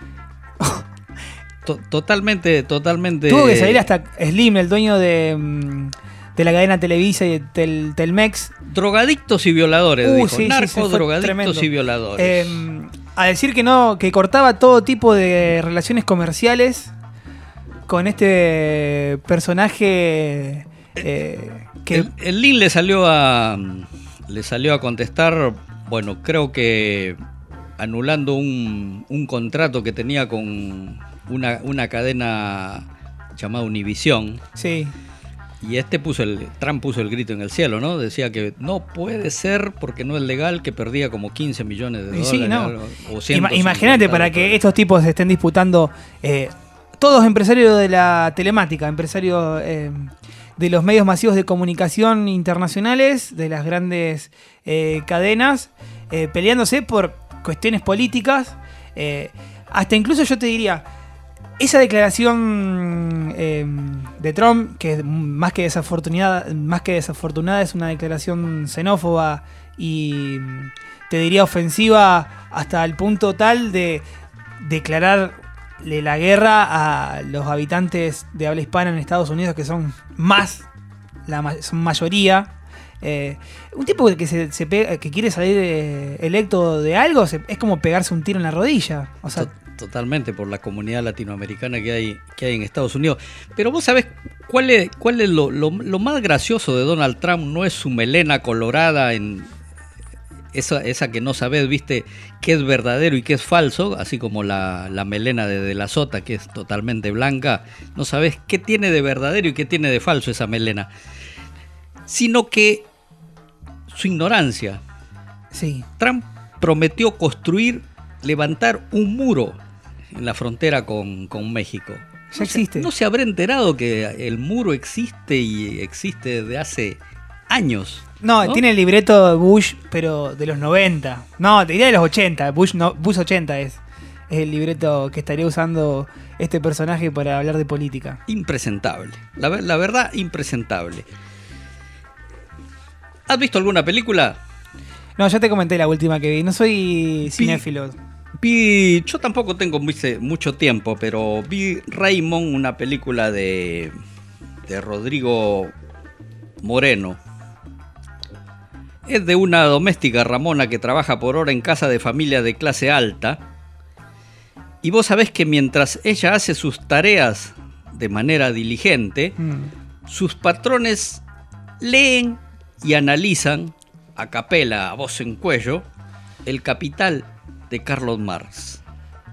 To- totalmente, totalmente. Tuvo que salir hasta Slim, el dueño de, de la cadena Televisa y de Tel, Telmex. Drogadictos y violadores, uh, dijo. Sí, Narcos, sí, sí, drogadictos tremendo. y violadores. Eh, a decir que no, que cortaba todo tipo de relaciones comerciales con este personaje. Eh, que... El, el Lin le salió a le salió a contestar, bueno, creo que anulando un, un contrato que tenía con una, una cadena llamada Univisión. Sí. Y este puso el Trump puso el grito en el cielo, ¿no? Decía que no puede ser porque no es legal, que perdía como quince millones de dólares. Sí, no. O Ima- Imagínate para que estos tipos estén disputando, eh, todos empresarios de la telemática, empresarios eh, de los medios masivos de comunicación internacionales, de las grandes eh, cadenas, eh, peleándose por cuestiones políticas. Eh, hasta incluso yo te diría, esa declaración eh, de Trump, que es más que desafortunada, más que desafortunada, es una declaración xenófoba y te diría ofensiva hasta el punto tal de declararle la guerra a los habitantes de habla hispana en Estados Unidos, que son más, la son mayoría. Eh, un tipo que, se, se pega, que quiere salir eh, electo de algo se, es como pegarse un tiro en la rodilla. O sea, totalmente, por la comunidad latinoamericana que hay, que hay en Estados Unidos. Pero vos sabés cuál es, cuál es lo, lo, lo más gracioso de Donald Trump. No es su melena colorada, en esa, esa que no sabés, viste, qué es verdadero y qué es falso, así como la, la melena de De la Sota, que es totalmente blanca. No sabés qué tiene de verdadero y qué tiene de falso esa melena, sino que su ignorancia. Sí. Trump prometió construir, levantar un muro en la frontera con, con México. Ya existe. No se, no se habrá enterado que el muro existe y existe desde hace años. No, ¿no? Tiene el libreto de Bush, pero de los noventa. No, te diría de los ochenta. Bush, no, Bush ochenta es, es el libreto que estaría usando este personaje para hablar de política. Impresentable. La, la verdad, impresentable. ¿Has visto alguna película? No, ya te comenté la última que vi. No soy cinéfilo. Vi, vi, yo tampoco tengo mucho tiempo, pero vi Raymond, una película de, de Rodrigo Moreno. Es de una doméstica, Ramona, que trabaja por hora en casa de familia de clase alta. Y vos sabés que mientras ella hace sus tareas de manera diligente, mm. sus patrones leen y analizan a capela, a voz en cuello, El Capital de Carlos Marx.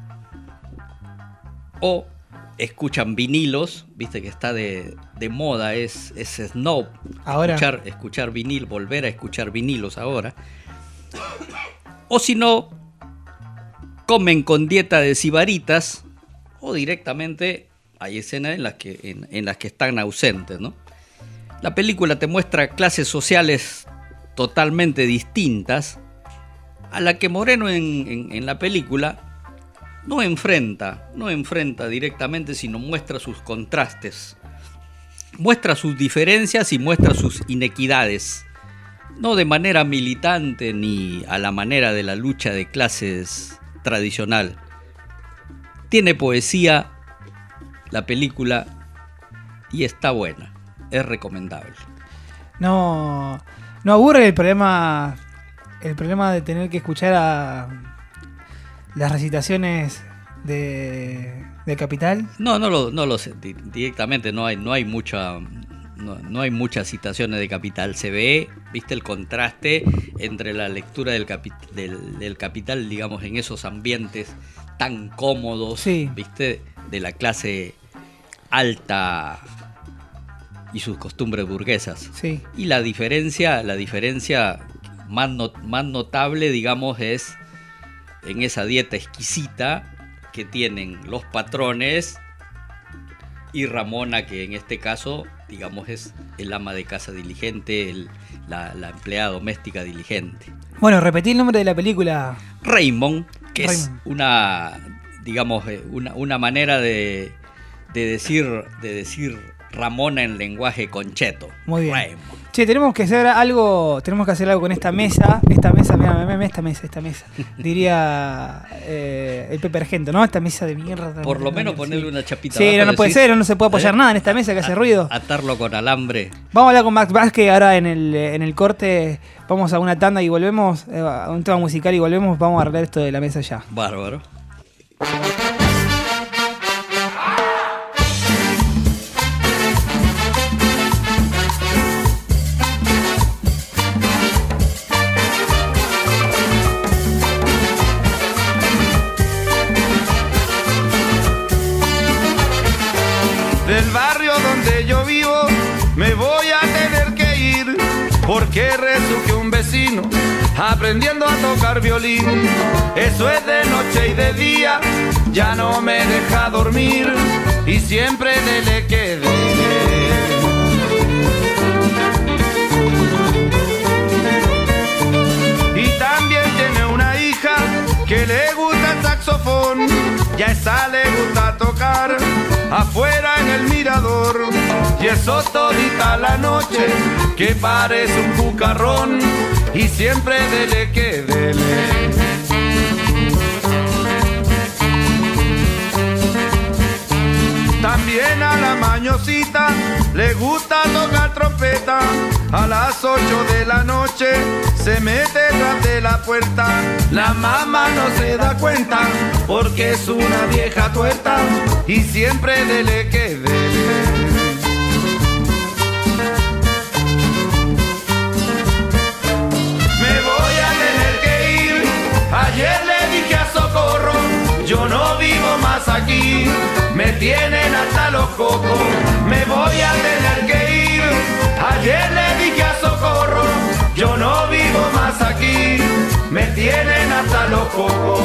O escuchan vinilos, viste que está de, de moda, es, es snob. Ahora. Escuchar, escuchar vinil, volver a escuchar vinilos ahora. O si no, comen con dieta de sibaritas, o directamente hay escenas en las que, en, en las que están ausentes, ¿no? La película te muestra clases sociales totalmente distintas a la que Moreno en, en, en la película no enfrenta, no enfrenta directamente, sino muestra sus contrastes, muestra sus diferencias y muestra sus inequidades, no de manera militante ni a la manera de la lucha de clases tradicional. Tiene poesía la película y está buena. Es recomendable. No, no aburre el problema, el problema de tener que escuchar a las recitaciones de, de Capital. No, no lo, no lo sé. Directamente no hay, no hay mucha, no, no hay muchas citaciones de Capital. Se ve, viste, el contraste entre la lectura del, capi, del, del Capital, digamos, en esos ambientes tan cómodos, sí. viste, de la clase alta y sus costumbres burguesas. Sí. Y la diferencia, la diferencia más, not, más notable, digamos, es en esa dieta exquisita que tienen los patrones y Ramona, que en este caso, digamos, es el ama de casa diligente, el, la, la empleada doméstica diligente. Bueno, repetí el nombre de la película. Raymond, que Raymond. es una, digamos, una, una manera de, de decir, de decir Ramona en lenguaje concheto. Muy bien. Raymond. Che, tenemos que hacer algo, tenemos que hacer algo con esta mesa, esta mesa, mira, mira, esta mesa, esta mesa. Diría eh, el Pepe Argento, ¿no? Esta mesa de mierda. Por lo menos sí. ponerle una chapita. Sí, abajo, no, no puede decís, ser, no se puede apoyar ¿eh? nada en esta mesa que hace ruido. Atarlo con alambre. Vamos a hablar con Max Vázquez ahora en el, en el corte. Vamos a una tanda y volvemos, eh, a un tema musical y volvemos. Vamos a arreglar esto de la mesa ya. Bárbaro. Del barrio donde yo vivo me voy a tener que ir, porque resulta que un vecino aprendiendo a tocar violín, eso es de noche y de día, ya no me deja dormir y siempre dele que dele. Y también tiene una hija que le gusta el saxofón, ya esa le gusta tocar calor. Y eso todita la noche, que parece un cucarrón, y siempre dele que dele. También a la mañosita le gusta tocar trompeta. A las ocho de la noche se mete tras de la puerta. La mamá no se da cuenta porque es una vieja tuerta, y siempre dele que dele. Me voy a tener que ir. Ayer le dije a Socorro, yo no vivo más aquí. Me tienen hasta los cocos, me voy a tener que ir. Ayer le dije a Socorro, yo no vivo más aquí. Me tienen hasta los cocos.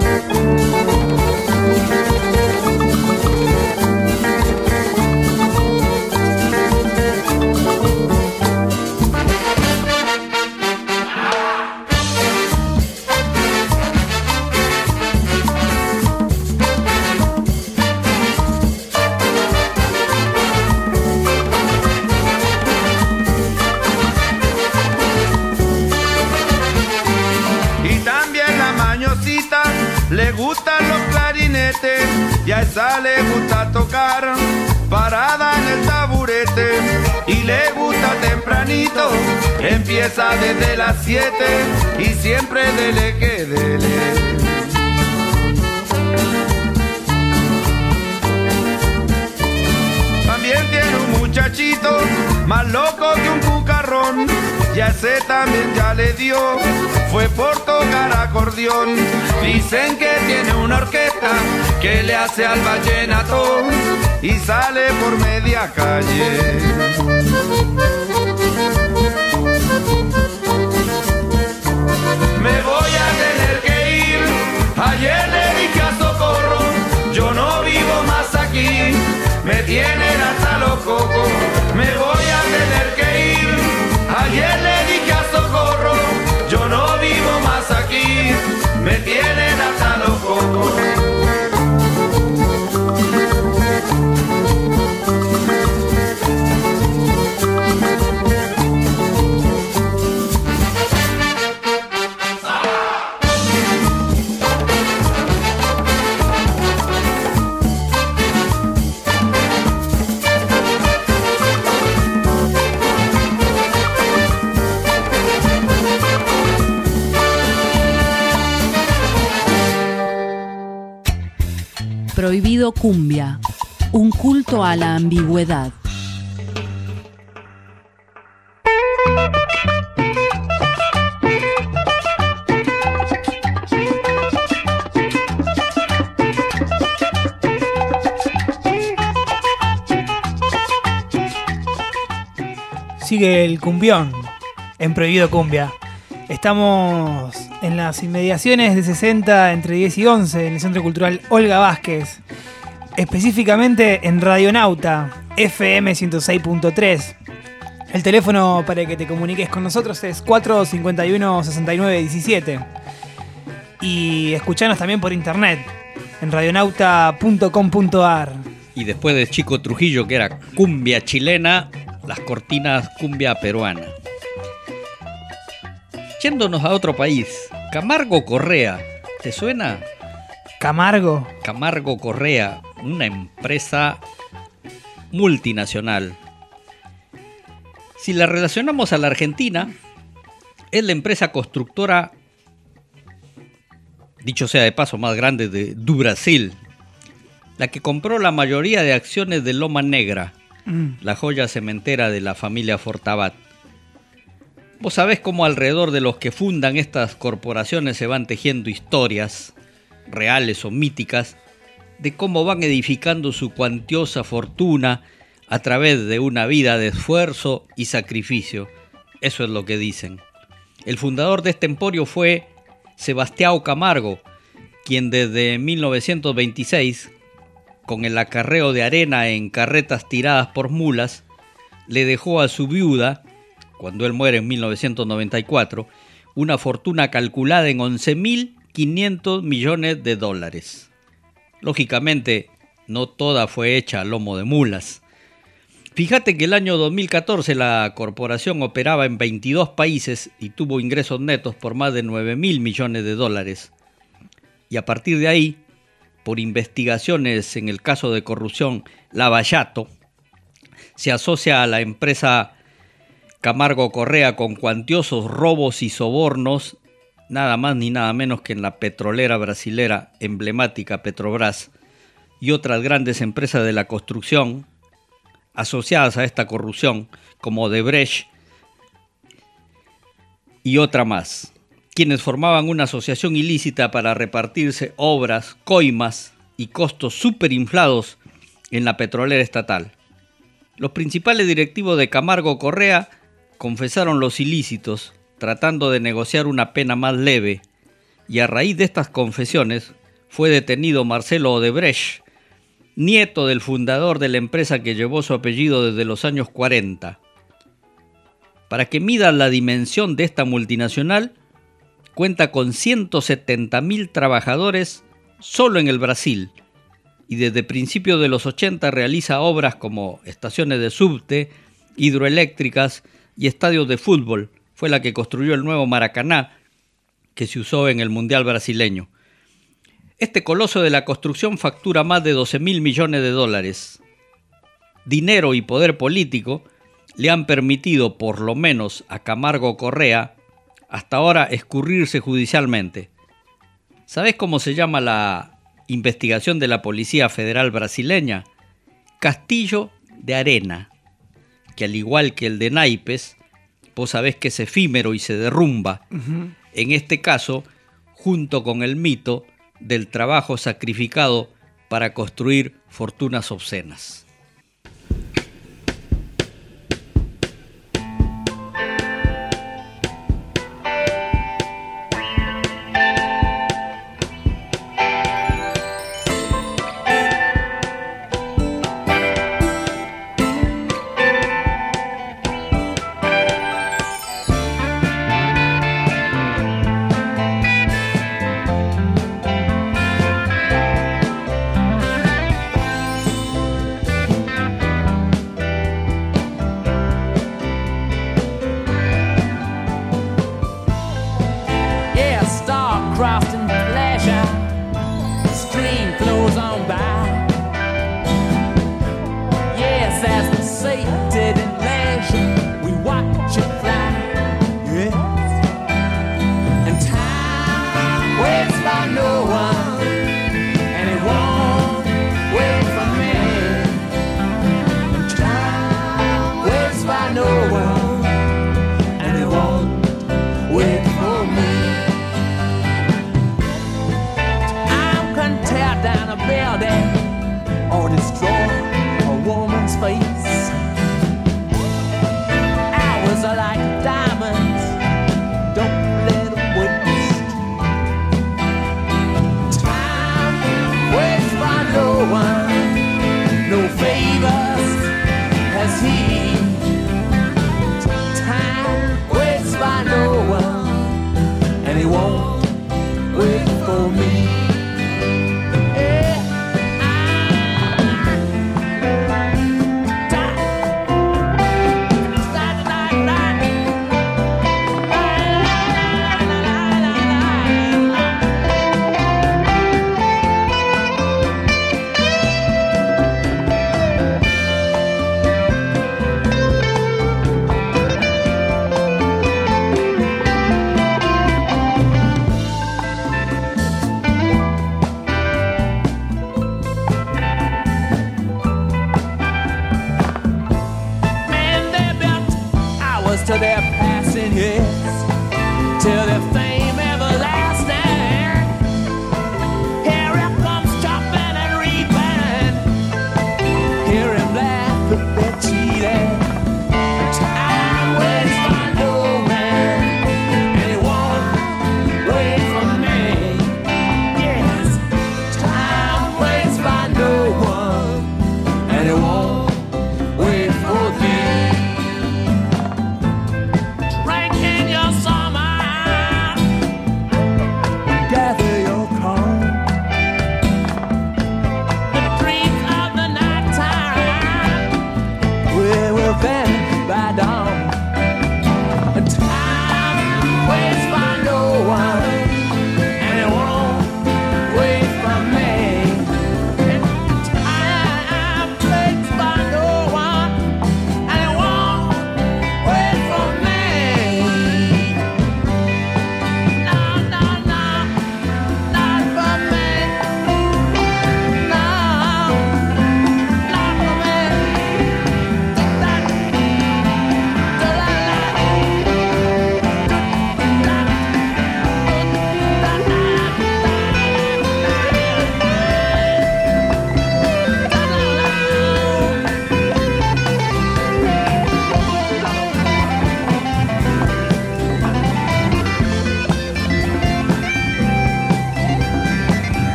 Le gustan los clarinetes y a esa le gusta tocar parada en el taburete. Y le gusta tempranito, empieza desde las siete y siempre dele que dele. También tiene un muchachito más loco que un cucarrón, y a ese también ya le dio, fue por tocar acordeón. Dicen que tiene una orquesta que le hace al vallenato y sale por media calle. Me voy a tener que ir. Ayer le dije a Socorro, yo no vivo más aquí. Me tienen hasta los cocos. Me voy a tener que ir. Ayer le dije a Socorro, yo no vivo más aquí. Me tienen hasta los cocos. Prohibido Cumbia, un culto a la ambigüedad. Sigue el cumbión en Prohibido Cumbia. Estamos en las inmediaciones de sesenta entre diez y once en el Centro Cultural Olga Vázquez, específicamente en Radionauta F M ciento seis punto tres. El teléfono para que te comuniques con nosotros es cuatro cinco uno, seis nueve uno siete. Y escuchanos también por internet en radionauta punto com punto a r. Y después de Chico Trujillo, que era cumbia chilena, las cortinas cumbia peruana. Yéndonos a otro país, Camargo Correa, ¿te suena? ¿Camargo? Camargo Correa, una empresa multinacional. Si la relacionamos a la Argentina, es la empresa constructora, dicho sea de paso, más grande de, do Brasil, la que compró la mayoría de acciones de Loma Negra, mm. la joya cementera de la familia Fortabat. Vos sabés cómo alrededor de los que fundan estas corporaciones se van tejiendo historias, reales o míticas, de cómo van edificando su cuantiosa fortuna a través de una vida de esfuerzo y sacrificio. Eso es lo que dicen. El fundador de este emporio fue Sebastião Camargo, quien desde mil novecientos veintiséis, con el acarreo de arena en carretas tiradas por mulas, le dejó a su viuda, cuando él muere en mil novecientos noventa y cuatro, una fortuna calculada en once mil quinientos millones de dólares. Lógicamente, no toda fue hecha a lomo de mulas. Fíjate que el año dos mil catorce la corporación operaba en veintidós países y tuvo ingresos netos por más de nueve mil millones de dólares. Y a partir de ahí, por investigaciones en el caso de corrupción Lavallato, se asocia a la empresa Camargo Correa con cuantiosos robos y sobornos, nada más ni nada menos que en la petrolera brasilera emblemática Petrobras y otras grandes empresas de la construcción asociadas a esta corrupción, como Odebrecht y otra más, quienes formaban una asociación ilícita para repartirse obras, coimas y costos superinflados en la petrolera estatal. Los principales directivos de Camargo Correa confesaron los ilícitos, tratando de negociar una pena más leve, y a raíz de estas confesiones fue detenido Marcelo Odebrecht, nieto del fundador de la empresa que llevó su apellido desde los años cuarenta. Para que midan la dimensión de esta multinacional, cuenta con ciento setenta mil trabajadores solo en el Brasil, y desde principios de los ochenta realiza obras como estaciones de subte, hidroeléctricas y estadios de fútbol. Fue la que construyó el nuevo Maracaná, que se usó en el Mundial brasileño. Este coloso de la construcción factura más de doce mil millones de dólares. Dinero y poder político le han permitido, por lo menos a Camargo Correa, hasta ahora escurrirse judicialmente. ¿Sabes cómo se llama la investigación de la Policía Federal brasileña? Castillo de Arena, que al igual que el de naipes, vos sabés que es efímero y se derrumba. Uh-huh. En este caso, junto con el mito del trabajo sacrificado para construir fortunas obscenas.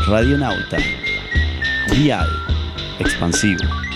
Radionauta. Dial. Expansivo.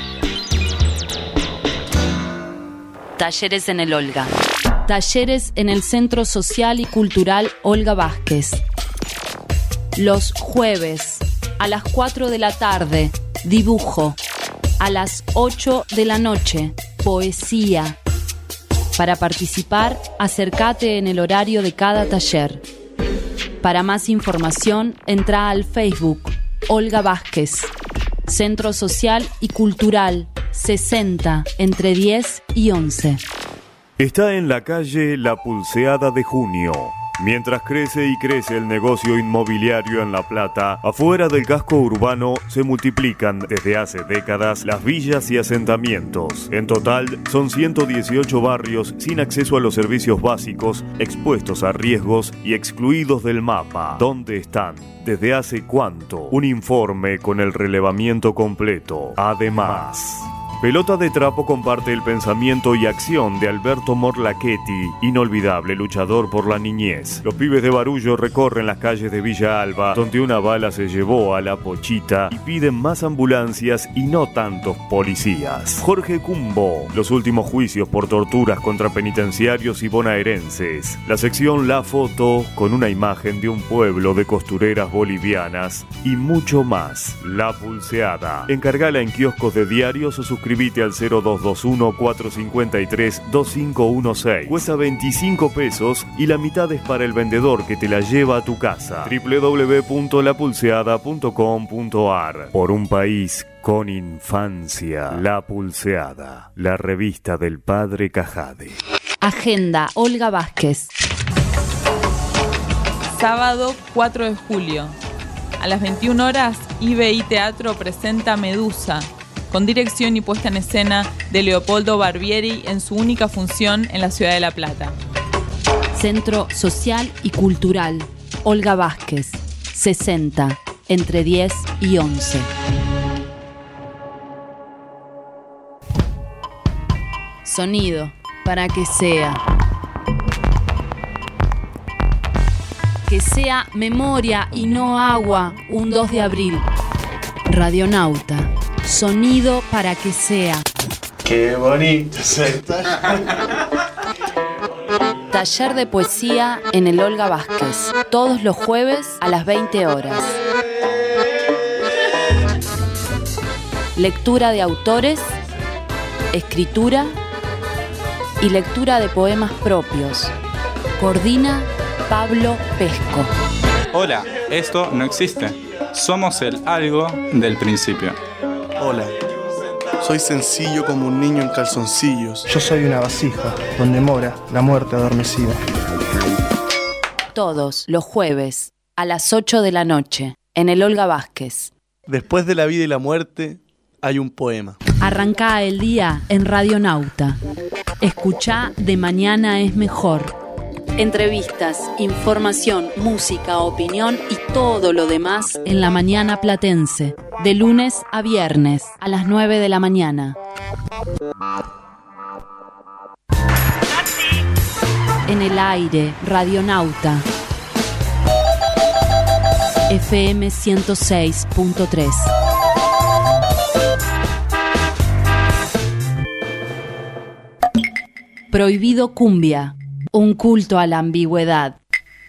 Talleres en el Olga. Talleres en el Centro Social y Cultural Olga Vázquez. Los jueves a las cuatro de la tarde, dibujo. A las ocho de la noche, poesía. Para participar, acércate en el horario de cada taller. Para más información, entra al Facebook Olga Vázquez. Centro Social y Cultural sesenta, entre diez y once. Está en la calle La Pulseada de Junio. Mientras crece y crece el negocio inmobiliario en La Plata, afuera del casco urbano se multiplican desde hace décadas las villas y asentamientos. En total son ciento dieciocho barrios sin acceso a los servicios básicos, expuestos a riesgos y excluidos del mapa. ¿Dónde están? ¿Desde hace cuánto? Un informe con el relevamiento completo. Además, Pelota de Trapo comparte el pensamiento y acción de Alberto Morlachetti, inolvidable luchador por la niñez. Los pibes de Barullo recorren las calles de Villa Alba, donde una bala se llevó a la Pochita, y piden más ambulancias y no tantos policías. Jorge Cumbo, los últimos juicios por torturas contra penitenciarios y bonaerenses. La sección La Foto, con una imagen de un pueblo de costureras bolivianas, y mucho más. La Pulseada. Encargala en kioscos de diarios o suscripciones. Suscríbete al cero dos dos uno, cuatro cinco tres, dos cinco uno seis. Cuesta veinticinco pesos y la mitad es para el vendedor que te la lleva a tu casa. doble u doble u doble u punto la pulseada punto com punto a r. Por un país con infancia. La Pulseada, la revista del padre Cajade. Agenda Olga Vázquez. Sábado cuatro de julio. A las veintiuna horas, I B I Teatro presenta Medusa, con dirección y puesta en escena de Leopoldo Barbieri en su única función en la ciudad de La Plata. Centro Social y Cultural Olga Vázquez, sesenta, entre diez y once. Sonido para que sea. Que sea memoria y no agua, un dos de abril. Radionauta. Sonido para que sea. Qué bonito es el taller. Taller de poesía en el Olga Vázquez. Todos los jueves a las veinte horas. Lectura de autores, escritura y lectura de poemas propios. Coordina Pablo Pesco. Hola, esto no existe. Somos el algo del principio. Hola, soy sencillo como un niño en calzoncillos. Yo soy una vasija donde mora la muerte adormecida. Todos los jueves a las ocho de la noche en el Olga Vázquez. Después de la vida y la muerte hay un poema. Arrancá el día en Radionauta. Escuchá De Mañana es Mejor. Entrevistas, información, música, opinión y todo lo demás en la mañana platense. De lunes a viernes a las nueve de la mañana. En el aire, Radionauta. F M ciento seis punto tres. Prohibido Cumbia. Un culto a la ambigüedad.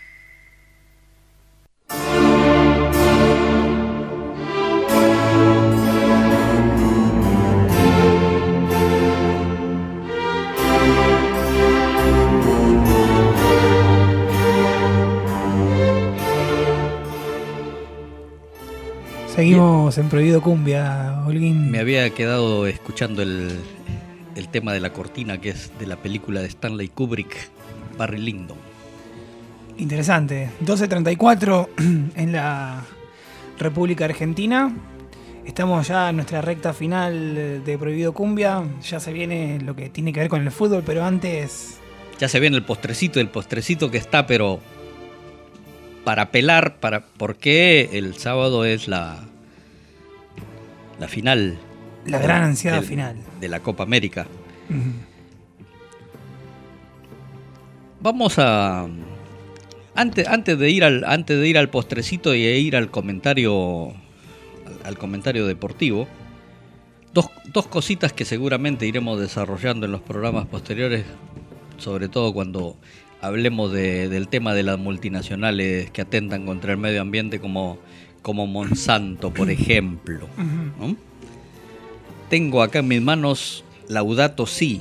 Seguimos en Prohibido Cumbia, Holguín. Me había quedado escuchando el, el tema de la cortina, que es de la película de Stanley Kubrick, Barry Lyndon. Interesante. doce treinta y cuatro en la República Argentina. Estamos ya en nuestra recta final de Prohibido Cumbia. Ya se viene lo que tiene que ver con el fútbol, pero antes... Ya se viene el postrecito, el postrecito que está, pero para pelar, para porque el sábado es la, la final. La gran ansiada del, final. De la Copa América. Uh-huh. Vamos a, Antes, antes, de ir al, antes de ir al postrecito y ir al comentario, al, al comentario deportivo, dos, dos cositas que seguramente iremos desarrollando en los programas posteriores, sobre todo cuando hablemos de, del tema de las multinacionales que atentan contra el medio ambiente como, como Monsanto, por ejemplo, ¿no? Tengo acá en mis manos Laudato Si.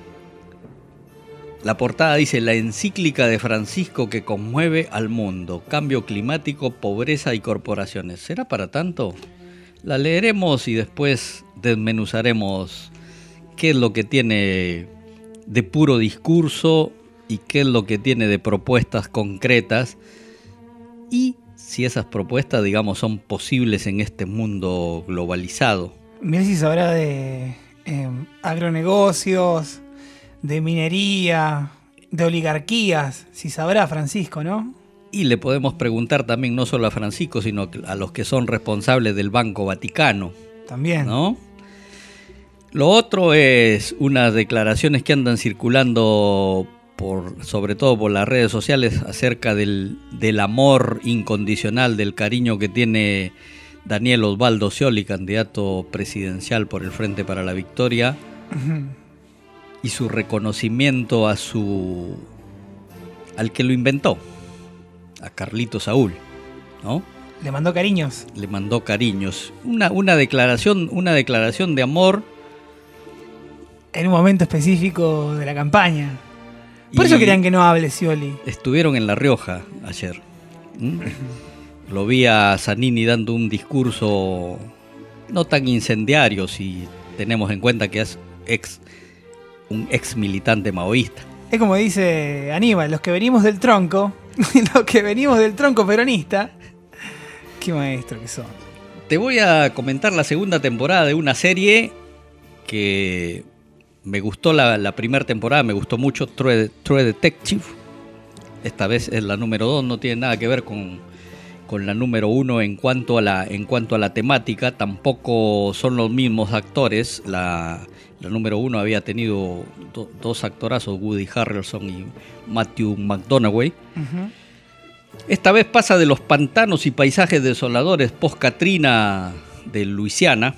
La portada dice: la encíclica de Francisco que conmueve al mundo, cambio climático, pobreza y corporaciones. ¿Será para tanto? La leeremos y después desmenuzaremos qué es lo que tiene de puro discurso y qué es lo que tiene de propuestas concretas y si esas propuestas, digamos, son posibles en este mundo globalizado. Mirá si sabrá de eh, agronegocios, de minería, de oligarquías, si sabrá Francisco, ¿no? Y le podemos preguntar también no solo a Francisco, sino a los que son responsables del Banco Vaticano. También. ¿No? Lo otro es unas declaraciones que andan circulando, por, sobre todo por las redes sociales, acerca del, del amor incondicional, del cariño que tiene Daniel Osvaldo Scioli, candidato presidencial por el Frente para la Victoria. Uh-huh. Y su reconocimiento a su al que lo inventó, a Carlito Saúl, ¿no? Le mandó cariños. Le mandó cariños. Una, una declaración, una declaración de amor. En un momento específico de la campaña. Por y eso querían que no hable Scioli. Estuvieron en La Rioja ayer. ¿Mm? Lo vi a Zanini dando un discurso no tan incendiario si tenemos en cuenta que es ex un ex militante maoísta. Es como dice Aníbal, los que venimos del tronco, los que venimos del tronco peronista, qué maestro que son. Te voy a comentar la segunda temporada de una serie que me gustó la, la primera temporada, me gustó mucho, True, True Detective. Esta vez es la número dos, no tiene nada que ver con, con la número uno en cuanto a la, en cuanto a la temática, tampoco son los mismos actores. La La número uno había tenido do, dos actorazos, Woody Harrelson y Matthew McConaughey. Uh-huh. Esta vez pasa de los pantanos y paisajes desoladores post-Katrina de Luisiana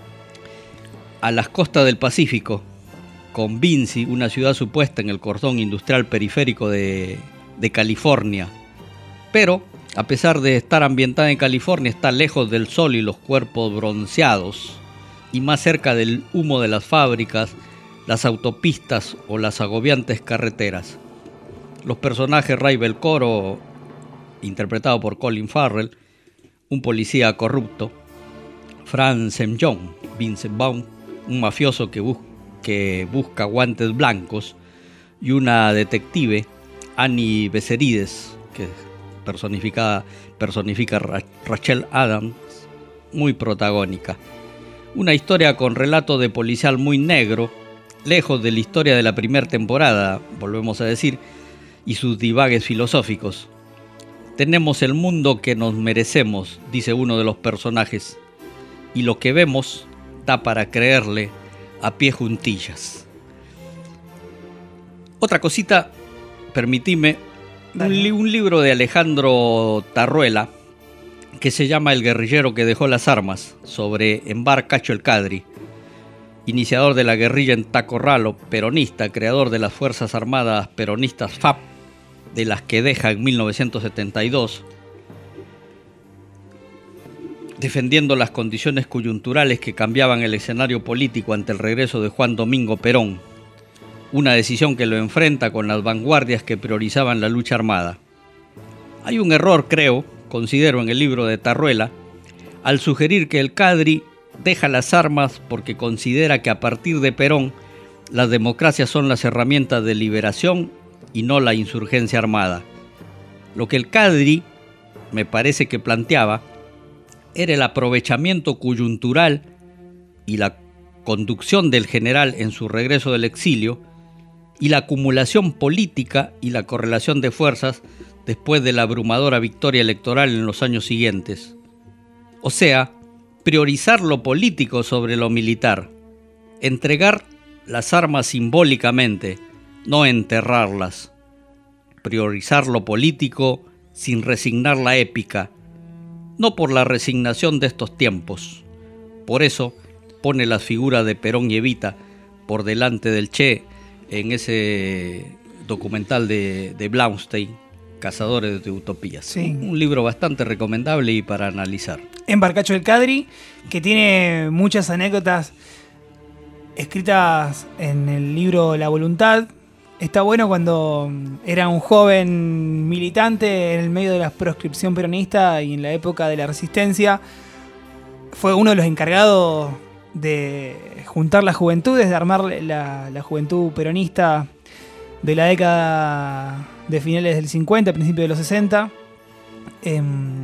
a las costas del Pacífico, con Vinci, una ciudad supuesta en el cordón industrial periférico de, de California. Pero, a pesar de estar ambientada en California, está lejos del sol y los cuerpos bronceados, y más cerca del humo de las fábricas, las autopistas o las agobiantes carreteras. Los personajes Ray Belcoro, interpretado por Colin Farrell, un policía corrupto, Frank Semjon, Vincent Vaughn, un mafioso que, bus- que busca guantes blancos, y una detective, Annie Becerides, que personifica, personifica Ra- Rachel Adams, muy protagónica. Una historia con relato de policial muy negro, lejos de la historia de la primera temporada, volvemos a decir, y sus divagues filosóficos. Tenemos el mundo que nos merecemos, dice uno de los personajes, y lo que vemos da para creerle a pie juntillas. Otra cosita, permitime, un, li- un libro de Alejandro Tarruela, que se llama El guerrillero que dejó las armas, sobre Embar Cacho el Cadri, iniciador de la guerrilla en Tacorralo, peronista, creador de las Fuerzas Armadas Peronistas F A P, de las que deja en mil novecientos setenta y dos, defendiendo las condiciones coyunturales que cambiaban el escenario político ante el regreso de Juan Domingo Perón, una decisión que lo enfrenta con las vanguardias que priorizaban la lucha armada. Hay un error, creo, considero en el libro de Tarruela, al sugerir que el Cadri deja las armas porque considera que a partir de Perón las democracias son las herramientas de liberación y no la insurgencia armada. Lo que el Cadri me parece que planteaba era el aprovechamiento coyuntural y la conducción del general en su regreso del exilio y la acumulación política y la correlación de fuerzas después de la abrumadora victoria electoral en los años siguientes. O sea, priorizar lo político sobre lo militar, entregar las armas simbólicamente, no enterrarlas. priorizar lo político sin resignar la épica, no por la resignación de estos tiempos. Por eso pone las figuras de Perón y Evita por delante del Che en ese documental de, de Blaustein, Cazadores de Utopías. Sí. Un, un libro bastante recomendable y para analizar. En Barcacho el Cadri, que tiene muchas anécdotas escritas en el libro La Voluntad. Está bueno cuando era un joven militante en el medio de la proscripción peronista y en la época de la resistencia. Fue uno de los encargados de juntar las juventudes, de armar la, la juventud peronista de la década de finales del cincuenta, principios de los sesenta. Eh,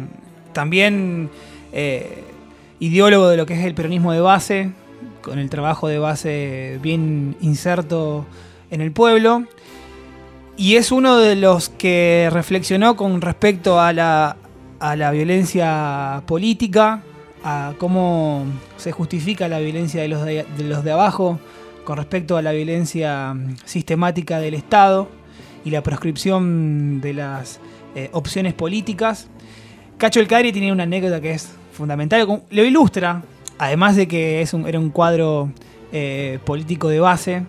también eh, ideólogo de lo que es el peronismo de base, con el trabajo de base bien inserto en el pueblo, y es uno de los que reflexionó con respecto a la, a la violencia política, a cómo se justifica la violencia de los de, de los de abajo con respecto a la violencia sistemática del Estado y la proscripción de las eh, opciones políticas. Cacho el Cadri tiene una anécdota que es fundamental, lo ilustra, además de que es un, era un cuadro eh, político de base.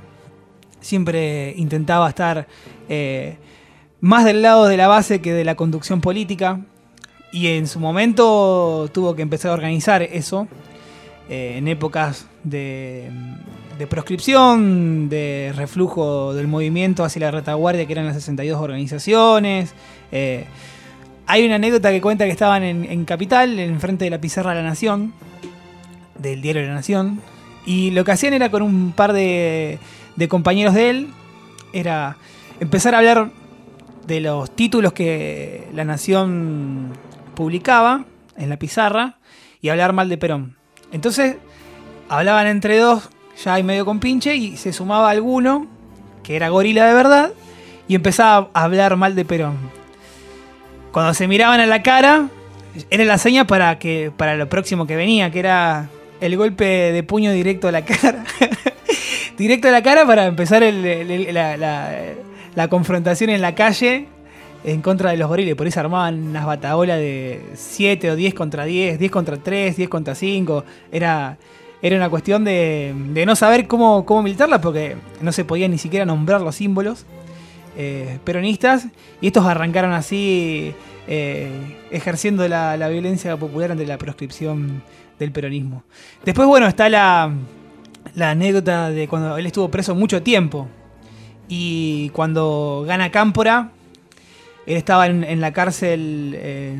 Siempre intentaba estar eh, más del lado de la base que de la conducción política. Y en su momento tuvo que empezar a organizar eso. Eh, en épocas de, de proscripción, de reflujo del movimiento hacia la retaguardia, que eran las sesenta y dos organizaciones. Eh, hay una anécdota que cuenta que estaban en, en Capital, enfrente de la pizarra de La Nación, del diario La Nación. Y lo que hacían era con un par de... de compañeros de él, era empezar a hablar de los títulos que La Nación publicaba en la pizarra y hablar mal de Perón. Entonces hablaban entre dos, ya y medio con pinche, y se sumaba alguno que era gorila de verdad y empezaba a hablar mal de Perón. Cuando se miraban a la cara, era la seña para que para lo próximo que venía, que era el golpe de puño directo a la cara. Directo a la cara para empezar el, el, la, la, la confrontación en la calle en contra de los gorilas. Por eso armaban unas bataolas de siete o diez contra diez, diez contra tres, diez contra cinco. Era, era una cuestión de, de no saber cómo, cómo militarla, porque no se podía ni siquiera nombrar los símbolos eh, peronistas. Y estos arrancaron así, eh, ejerciendo la, la violencia popular ante la proscripción del peronismo. Después, bueno, está la... la anécdota de cuando él estuvo preso mucho tiempo y cuando gana Cámpora, él estaba en, en la cárcel, eh,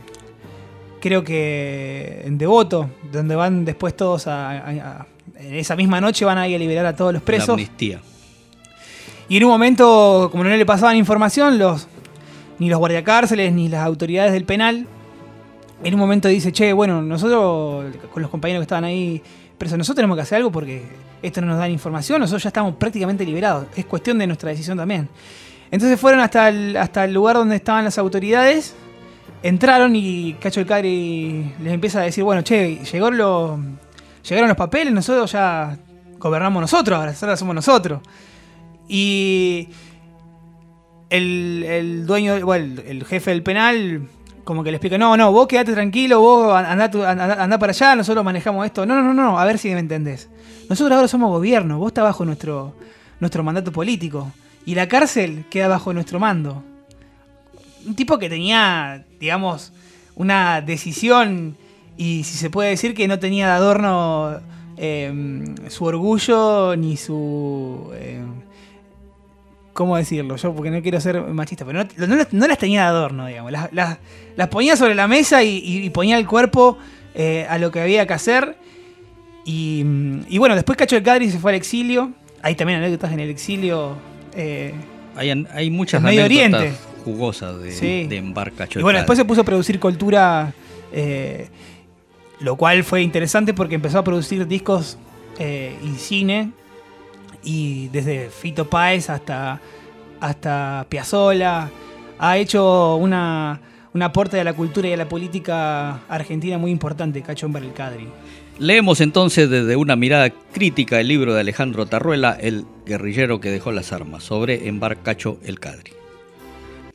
creo que en Devoto, donde van después todos a, a, a en esa misma noche van a ir a liberar a todos los presos. La amnistía. Y en un momento, como no le pasaban información, los ni los guardiacárceles ni las autoridades del penal, en un momento dice, che, bueno, nosotros con los compañeros que estaban ahí presos, nosotros tenemos que hacer algo porque esto no nos da información, nosotros ya estamos prácticamente liberados, es cuestión de nuestra decisión también. Entonces fueron hasta el, hasta el lugar donde estaban las autoridades, entraron y Cacho el Cadri les empieza a decir, bueno, che, llegó lo, llegaron los papeles, nosotros ya gobernamos nosotros, ahora, ahora somos nosotros. Y el, el dueño, bueno, el jefe del penal como que le explica, no, no, vos quedate tranquilo, vos andá, andá, andá para allá, nosotros manejamos esto. No, no, no, no, a ver si me entendés. Nosotros ahora somos gobierno, vos estás bajo nuestro, nuestro mandato político. Y la cárcel queda bajo nuestro mando. Un tipo que tenía, digamos, una decisión y si se puede decir que no tenía de adorno eh, su orgullo ni su... Eh, ¿cómo decirlo? Yo porque no quiero ser machista, pero no, no, no las tenía de adorno, digamos. Las, las, las ponía sobre la mesa y, y, y ponía el cuerpo eh, a lo que había que hacer. Y, y bueno, después Cacho el Cadri se fue al exilio. Hay también anécdotas en el exilio. Eh, hay, hay muchas Medio anécdotas Oriente. jugosas de, Sí. de Embar Cacho el Y bueno, Cadri. después se puso a producir cultura, eh, lo cual fue interesante porque empezó a producir discos eh, y cine. Y desde Fito Páez hasta, hasta Piazzolla ha hecho una, un aporte a la cultura y a la política argentina muy importante, Cacho Embar el Cadri. Leemos entonces desde una mirada crítica el libro de Alejandro Tarruela, El guerrillero que dejó las armas, sobre Embar Cacho el Cadri.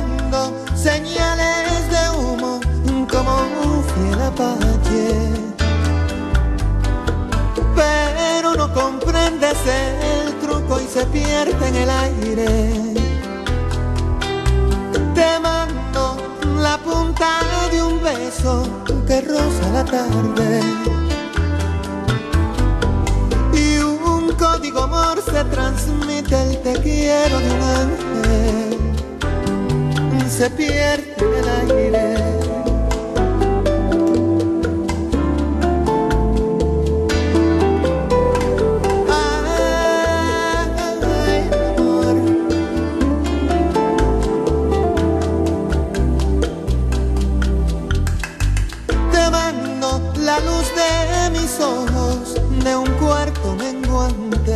mando señales de humo como un fiel apache, pero no comprendes el truco y se pierde en el aire. Te mando la punta de un beso que roza la tarde y un código Morse transmite el te quiero de un ángel. Se pierde en el aire. La luz de mis ojos de un cuarto menguante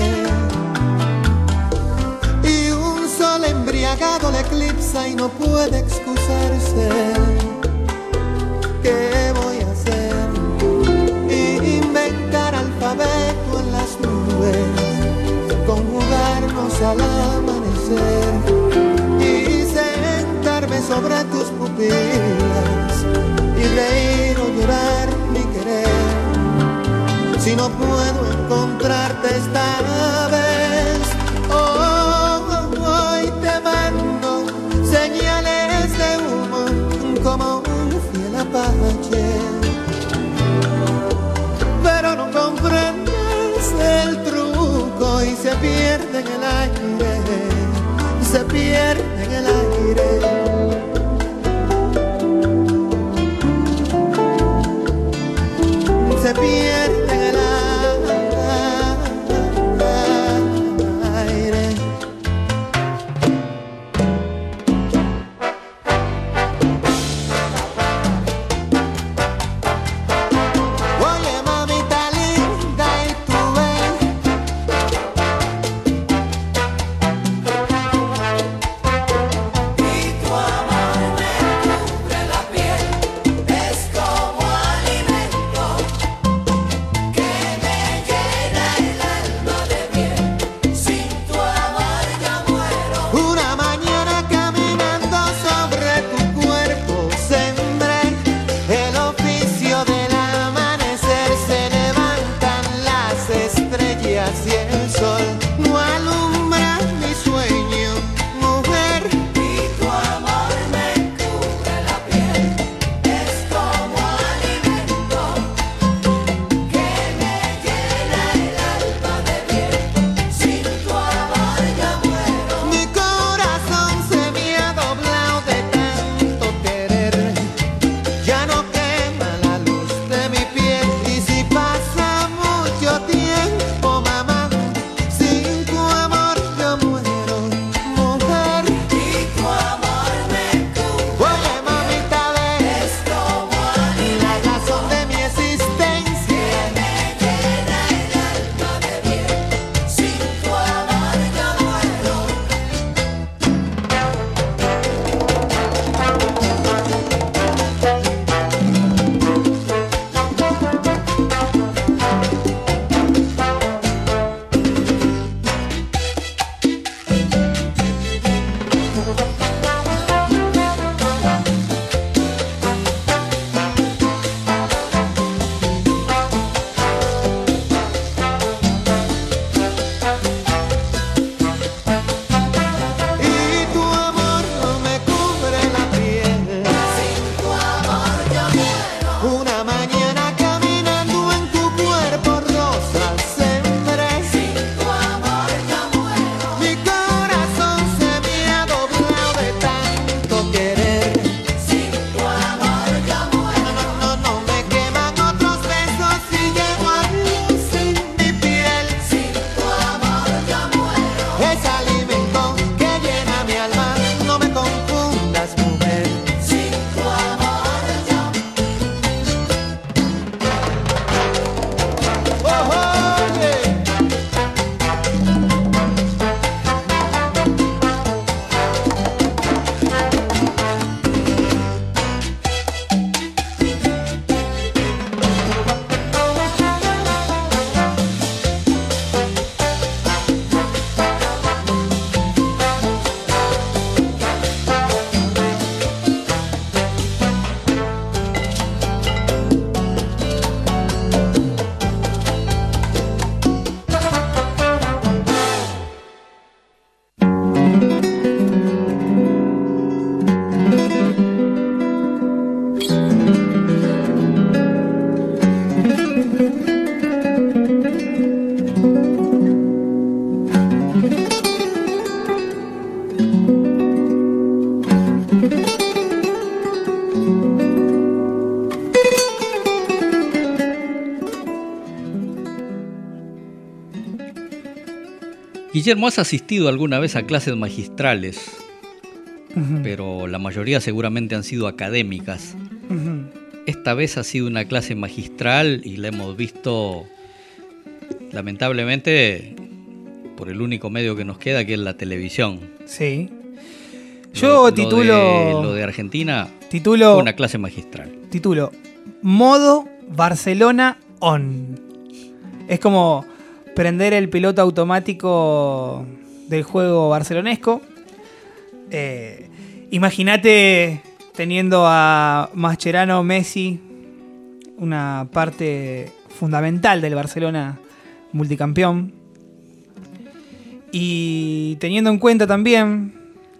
y un sol embriagado le eclipsa y no puede excusarse. ¿Qué voy a hacer? Inventar alfabeto en las nubes, conjugarnos al amanecer y sentarme sobre tus pupilas y reír o llorar mi querer. Si no puedo encontrarte esta vez, oh, hoy te mando señales de humo como un fiel apache, pero no comprendes el truco y se pierde en el aire, se pierde en el aire. Se pierde en el aire. Oye, mamita linda, y tú ven, y tú Guillermo, ¿has asistido alguna vez a clases magistrales? Ujú. Pero la mayoría seguramente han sido académicas. Ujú. Esta vez ha sido una clase magistral y la hemos visto, lamentablemente, por el único medio que nos queda, que es la televisión. Sí. Lo- Yo lo titulo... de- Lo de Argentina Titulo... fue una clase magistral. Titulo Modo Barcelona On. Es como prender el piloto automático del juego barcelonesco. Eh, Imagínate teniendo a Mascherano, Messi, una parte fundamental del Barcelona multicampeón. Y teniendo en cuenta también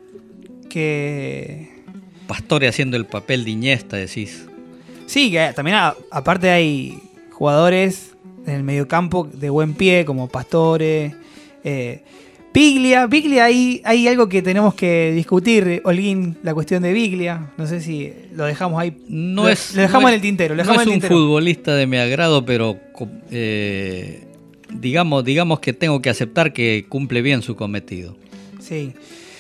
que... Pastore haciendo el papel de Iniesta, decís. Sí, que también a- aparte hay jugadores en el mediocampo de buen pie, como Pastore, eh, Biglia. Biglia, hay, hay algo que tenemos que discutir, Holguín, la cuestión de Biglia. No sé si lo dejamos ahí. No lo, es, lo dejamos no en es- el tintero. Lo no dejamos es en el un tintero. futbolista de mi agrado, pero eh, digamos, digamos que tengo que aceptar que cumple bien su cometido. Sí.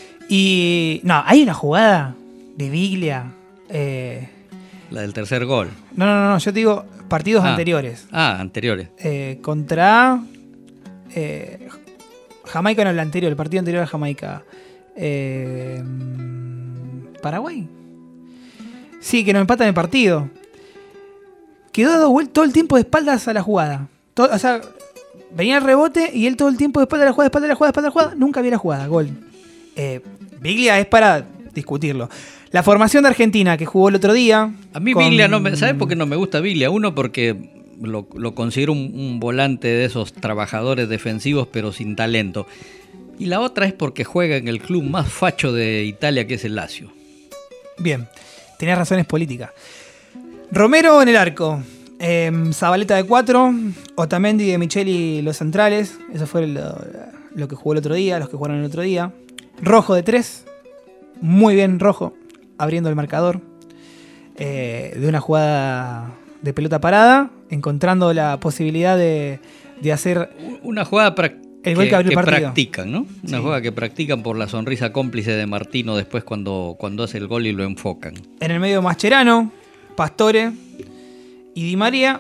Y no, hay una jugada de Biglia. eh, La del tercer gol. no, no, no, no, yo te digo partidos Ah. anteriores. Ah, anteriores. Eh, contra eh, Jamaica, no, el anterior, el partido anterior a Jamaica. Eh, Paraguay. Sí, que nos empatan el partido. Quedó dado vuelta todo el tiempo de espaldas a la jugada. Todo- o sea, venía el rebote y él todo el tiempo de espaldas a la jugada, espaldas a la jugada, espaldas a la jugada. Nunca vio la jugada, gol. Eh, Biglia es para discutirlo. La formación de Argentina que jugó el otro día. A mí con- Biglia no me... ¿Sabes por qué no me gusta Biglia? Uno, porque lo, lo considero un, un volante de esos trabajadores defensivos, pero sin talento. Y la otra es porque juega en el club más facho de Italia, que es el Lazio. Bien, tenías razones políticas. Romero en el arco. Eh, Zabaleta de cuatro. Otamendi de Micheli los centrales. Eso fue lo, lo que jugó el otro día, los que jugaron el otro día. Rojo de tres. Muy bien Rojo, abriendo el marcador. Eh, de una jugada de pelota parada, encontrando la posibilidad de, de hacer Una jugada pra- el gol que, abrió el partido. practican, ¿no? Una Sí. jugada que practican por la sonrisa cómplice de Martino después cuando, cuando hace el gol y lo enfocan. En el medio Mascherano, Pastore y Di María.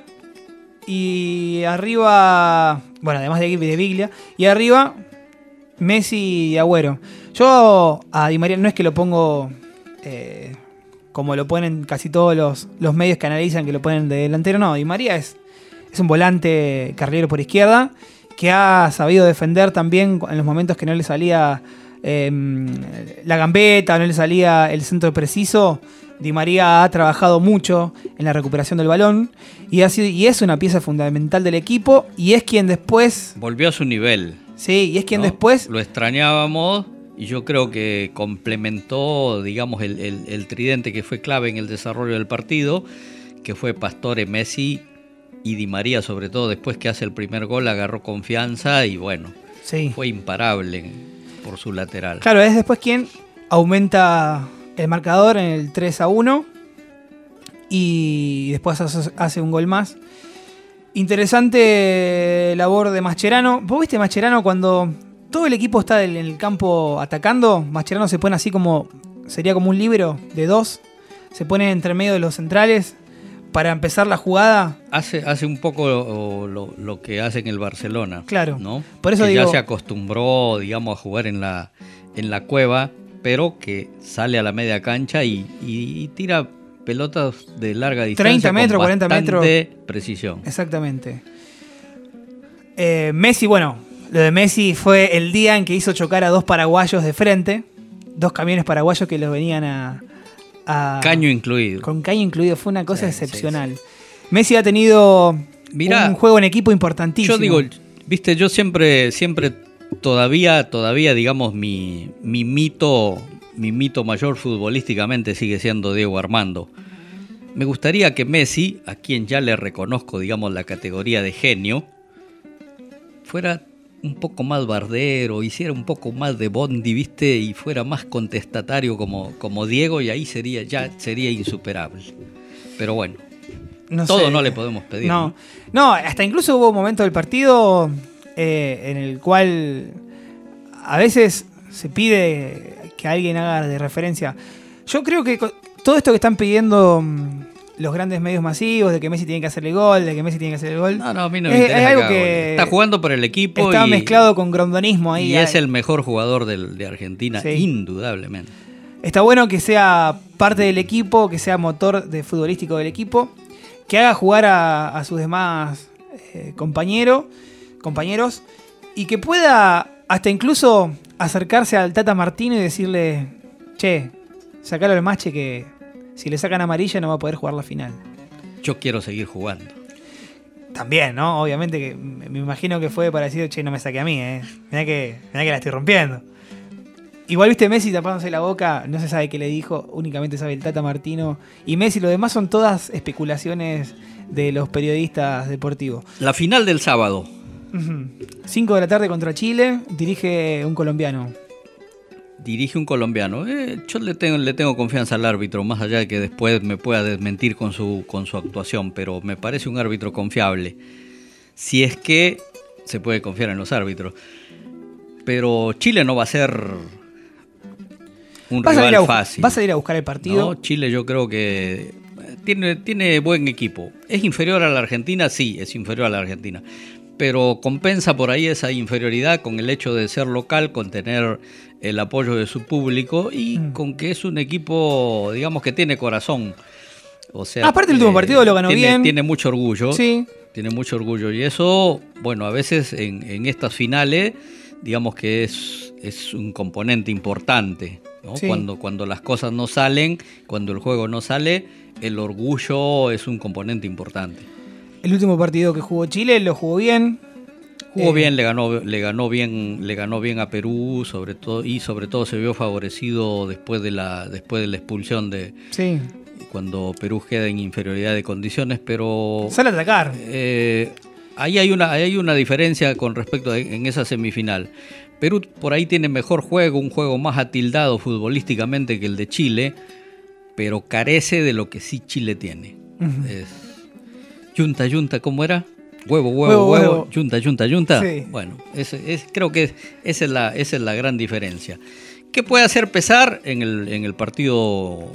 Y arriba, bueno, además de, de Biglia. Y arriba, Messi y Agüero. Yo a Di María no es que lo pongo eh, como lo ponen casi todos los, los medios que analizan, que lo ponen de delantero. No, Di María es, es un volante carrilero por izquierda que ha sabido defender también en los momentos que no le salía eh, la gambeta, no le salía el centro preciso. Di María ha trabajado mucho en la recuperación del balón y, ha sido, y es una pieza fundamental del equipo y es quien después... Volvió a su nivel. Sí, y es quien ¿no? después... Lo extrañábamos y yo creo que complementó, digamos, el, el, el tridente que fue clave en el desarrollo del partido, que fue Pastore, Messi y Di María, sobre todo después que hace el primer gol, agarró confianza y bueno, Sí. fue imparable por su lateral. Claro, es después quien aumenta el marcador en el tres a uno y después hace, hace un gol más. Interesante labor de Mascherano. ¿Vos viste Mascherano cuando todo el equipo está en el campo atacando? Mascherano se pone así como, sería como un libero de dos, se pone entre medio de los centrales para empezar la jugada. Hace, hace un poco lo, lo, lo que hace en el Barcelona. Claro. ¿no? Por eso que digo- ya se acostumbró, digamos, a jugar en la, en la cueva, pero que sale a la media cancha y, y, y tira pelotas de larga distancia. treinta metros, con cuarenta metros. bastante precisión. Exactamente. Eh, Messi, bueno, lo de Messi fue el día en que hizo chocar a dos paraguayos de frente. Dos camiones paraguayos que los venían a... a- Caño incluido. Con caño incluido. Fue una cosa excepcional. Messi ha tenido Mirá, un juego en equipo importantísimo. Yo digo, viste, yo siempre, siempre todavía, todavía, digamos, mi, mi mito, mi mito mayor futbolísticamente sigue siendo Diego Armando. Me gustaría que Messi, a quien ya le reconozco, digamos, la categoría de genio, fuera un poco más bardero, hiciera un poco más de Bondi, viste, y fuera más contestatario como, como Diego, y ahí sería, ya sería insuperable. Pero bueno. No Todo sé. no le podemos pedir. No, ¿no? no, hasta incluso hubo un momento del partido eh, en el cual a veces se pide que alguien haga de referencia. Yo creo que todo esto que están pidiendo los grandes medios masivos, de que Messi tiene que hacerle gol, de que Messi tiene que hacer el gol. No, no, a mí no me es, interesa. es algo acá, que está jugando por el equipo. Está y, mezclado con grondonismo ahí. Y es el mejor jugador del, de Argentina, sí. indudablemente. Está bueno que sea parte del equipo, que sea motor de futbolístico del equipo, que haga jugar a, a sus demás eh, compañero, compañeros y que pueda hasta incluso acercarse al Tata Martino y decirle, che, sacalo al Mache que si le sacan amarilla no va a poder jugar la final. Yo quiero seguir jugando. También, ¿no? Obviamente que me imagino que fue para decir, che, no me saque a mí, ¿eh? Mirá que, mirá que la estoy rompiendo. Igual viste Messi tapándose la boca, no se sabe qué le dijo, únicamente sabe el Tata Martino. Y Messi, lo demás son todas especulaciones de los periodistas deportivos. La final del sábado. cinco de la tarde contra Chile, dirige un colombiano. Dirige un colombiano. Eh, yo le tengo, le tengo confianza al árbitro, más allá de que después me pueda desmentir con su, con su actuación, pero me parece un árbitro confiable. Si es que se puede confiar en los árbitros. Pero Chile no va a ser un rival a, fácil. ¿Vas a ir a buscar el partido? No, Chile yo creo que tiene, tiene buen equipo. ¿Es inferior a la Argentina? Sí, es inferior a la Argentina. Pero compensa por ahí esa inferioridad con el hecho de ser local, con tener el apoyo de su público y mm. con que es un equipo, digamos, que tiene corazón. O sea, aparte el último partido lo ganó tiene, bien. Tiene mucho orgullo. Sí. Tiene mucho orgullo. Y eso, bueno, a veces en, en estas finales, digamos que es, es un componente importante, ¿no? Sí. Cuando, cuando las cosas no salen, cuando el juego no sale, el orgullo es un componente importante. El último partido que jugó Chile lo jugó bien. Jugó eh, bien, le ganó, le ganó bien, le ganó bien a Perú, sobre todo, y sobre todo se vio favorecido después de la, después de la expulsión de sí. cuando Perú queda en inferioridad de condiciones, pero sale a atacar. Eh, ahí hay una, ahí hay una diferencia con respecto a en esa semifinal. Perú por ahí tiene mejor juego, un juego más atildado futbolísticamente que el de Chile, pero carece de lo que sí Chile tiene. Uh-huh. Es, Yunta, yunta, ¿cómo era? Huevo, huevo, huevo, huevo, huevo. Yunta, yunta, yunta. Sí. Bueno, es, es, creo que esa es, la, esa es la gran diferencia. ¿Qué puede hacer pesar en el, en el partido,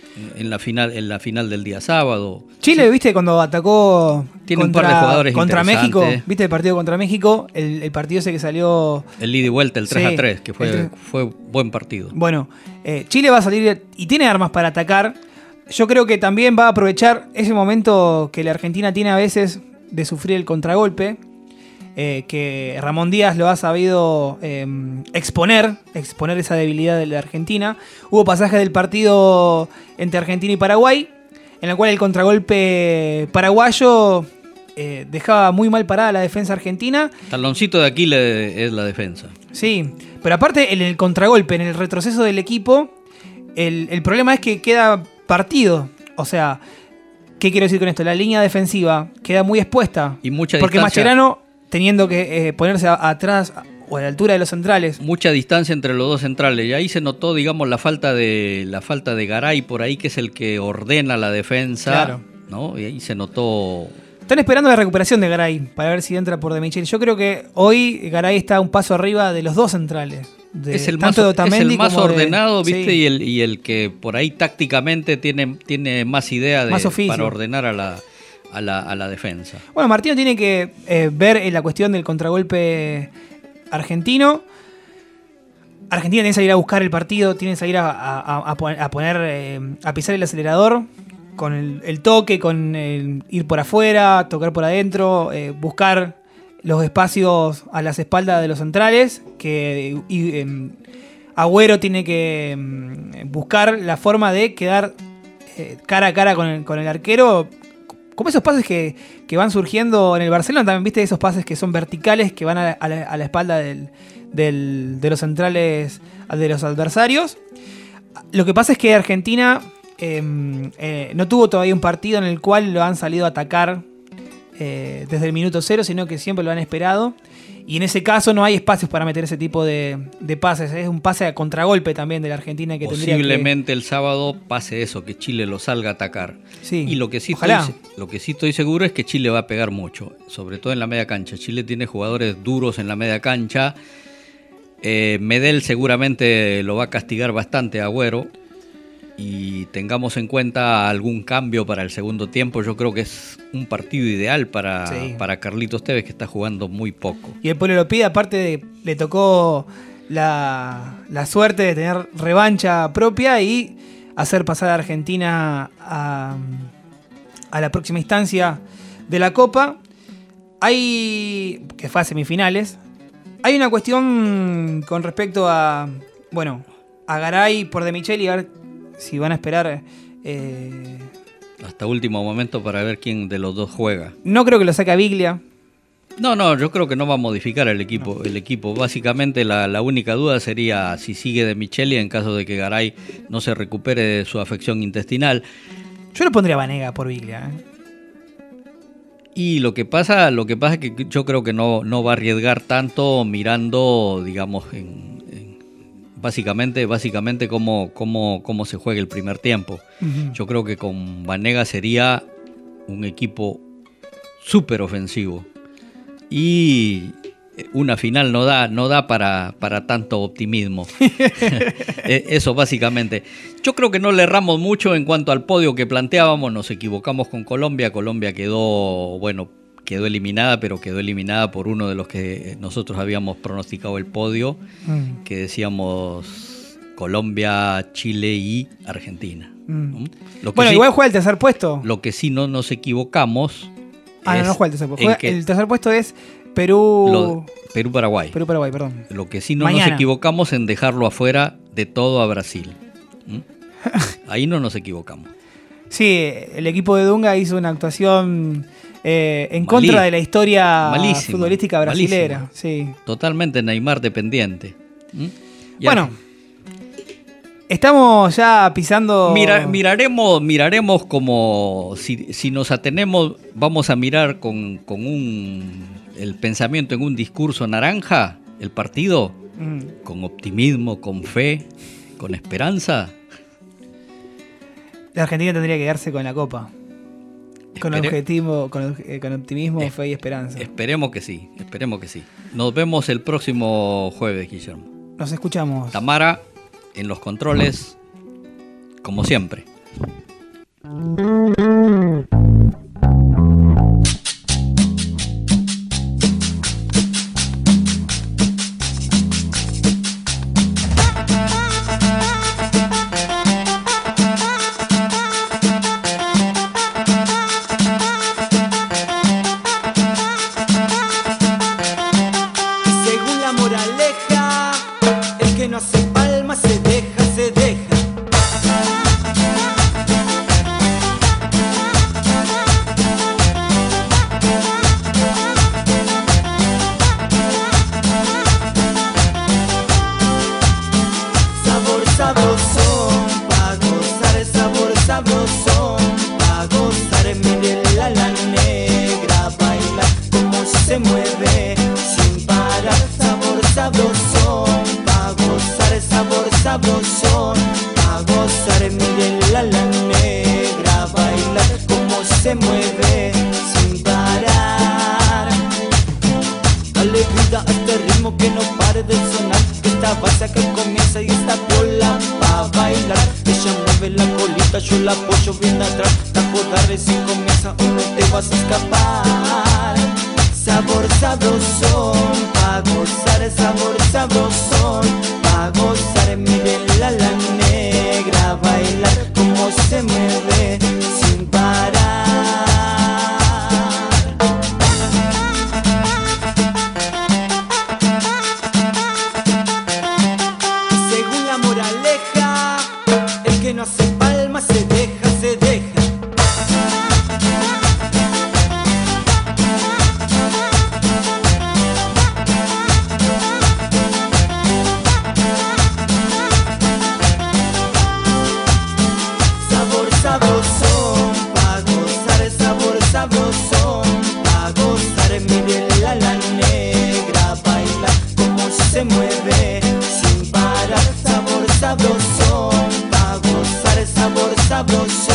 en la final, en la final del día sábado? Chile, sí. ¿Viste cuando atacó Tiene contra, un par de jugadores contra México? ¿Viste el partido contra México? El, el partido ese que salió... El ida y vuelta, el tres a tres, que fue, fue buen partido. Bueno, eh, Chile va a salir y tiene armas para atacar. Yo creo que también va a aprovechar ese momento que la Argentina tiene a veces de sufrir el contragolpe, eh, que Ramón Díaz lo ha sabido eh, exponer, exponer esa debilidad de la Argentina. Hubo pasajes del partido entre Argentina y Paraguay, en el cual el contragolpe paraguayo eh, dejaba muy mal parada la defensa argentina. Taloncito de Aquiles es la defensa. Sí, pero aparte en el contragolpe, en el retroceso del equipo, el, el problema es que queda partido, o sea, ¿qué quiero decir con esto? La línea defensiva queda muy expuesta. Y mucha porque distancia. Mascherano, teniendo que eh, ponerse a, atrás o a la altura de los centrales. Mucha distancia entre los dos centrales. Y ahí se notó, digamos, la falta de la falta de Garay por ahí, que es el que ordena la defensa. Claro. ¿No? Y ahí se notó. Están esperando la recuperación de Garay para ver si entra por De Michel. Yo creo que hoy Garay está un paso arriba de los dos centrales. De, es el más, de Otamendi es el más como ordenado, de, ¿viste? Sí. Y, el, y el que por ahí tácticamente tiene, tiene más idea de, más para ordenar a la, a, la, a la defensa. Bueno, Martino tiene que eh, ver en la cuestión del contragolpe argentino. Argentina tiene que salir a buscar el partido, tiene que salir a, a, a poner, a, poner eh, a pisar el acelerador con el, el toque, con el ir por afuera, tocar por adentro, eh, buscar los espacios a las espaldas de los centrales, que y, eh, Agüero tiene que eh, buscar la forma de quedar eh, cara a cara con el, con el arquero, como esos pases que, que van surgiendo en el Barcelona, también viste esos pases que son verticales, que van a, a, la, a la espalda del, del, de los centrales de los adversarios. Lo que pasa es que Argentina eh, eh, no tuvo todavía un partido en el cual lo han salido a atacar Eh, desde el minuto cero, sino que siempre lo han esperado. Y en ese caso no hay espacios para meter ese tipo de, de pases. Es un pase a contragolpe también de la Argentina que tendría que... Posiblemente el sábado pase eso, que Chile lo salga a atacar. Sí, y lo que, sí ojalá. estoy, lo que sí estoy seguro es que Chile va a pegar mucho, sobre todo en la media cancha. Chile tiene jugadores duros en la media cancha Eh, Medel seguramente lo va a castigar bastante a Agüero y tengamos en cuenta algún cambio para el segundo tiempo. Yo creo que es un partido ideal para, Sí. para Carlitos Tevez, que está jugando muy poco. Y el pueblo lo pide, aparte de, le tocó la, la suerte de tener revancha propia y hacer pasar a Argentina a, a la próxima instancia de la Copa. Hay, que fue a semifinales, hay una cuestión con respecto a, bueno, a Garay por De Micheli, a ver si van a esperar. Eh, Hasta último momento para ver quién de los dos juega. no creo que lo saque a Biglia. No, no, yo creo que no va a modificar el equipo. No. El equipo. Básicamente la, la única duda sería si sigue De Micheli en caso de que Garay no se recupere de su afección intestinal. Yo lo pondría a Vanega por Biglia. ¿eh? Y lo que pasa, lo que pasa es que yo creo que no, no va a arriesgar tanto mirando, digamos, en, en básicamente, básicamente cómo, cómo, cómo se juega el primer tiempo. Uh-huh. Yo creo que con Vanega sería un equipo súper ofensivo. Y una final no da, no da para, para tanto optimismo. Eso básicamente. Yo creo que no le erramos mucho en cuanto al podio que planteábamos. Nos equivocamos con Colombia. Colombia quedó, bueno, quedó eliminada, pero quedó eliminada por uno de los que nosotros habíamos pronosticado el podio, mm. que decíamos Colombia, Chile y Argentina. Mm. Lo que bueno, sí, igual juega el tercer puesto. Lo que sí no nos equivocamos. Ah, no, no juega el tercer puesto. Juega, el tercer puesto es Perú... Perú-Paraguay. Perú-Paraguay, perdón. Lo que sí no Mañana. nos equivocamos en dejarlo afuera de todo a Brasil. ¿Mm? Ahí no nos equivocamos. Sí, el equipo de Dunga hizo una actuación eh, en Malí. contra de la historia malísimo, futbolística brasilera. Sí. Totalmente Neymar dependiente. ¿Mm? Bueno, estamos ya pisando... Mira, miraremos, miraremos como si, si nos atenemos, vamos a mirar con, con un... el pensamiento en un discurso naranja, el partido, mm. con optimismo, con fe, con esperanza. La Argentina tendría que quedarse con la Copa. Con Espere... objetivo, con, eh, con optimismo, es, fe y esperanza. Esperemos que sí, esperemos que sí. Nos vemos el próximo jueves, Guillermo. Nos escuchamos. Tamara, en los controles, como siempre. Sabroso, pa' gozar sabor sabroso.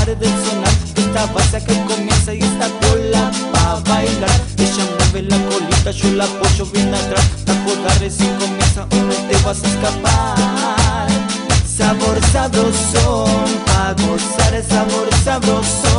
pare de sonar esta base que comienza y esta cola pa' bailar. Ella mueve la colita, yo la apoyo bien atrás. La joda recién comienza, o no te vas a escapar. Sabor sabrosón, pa' gozar, sabor sabrosón.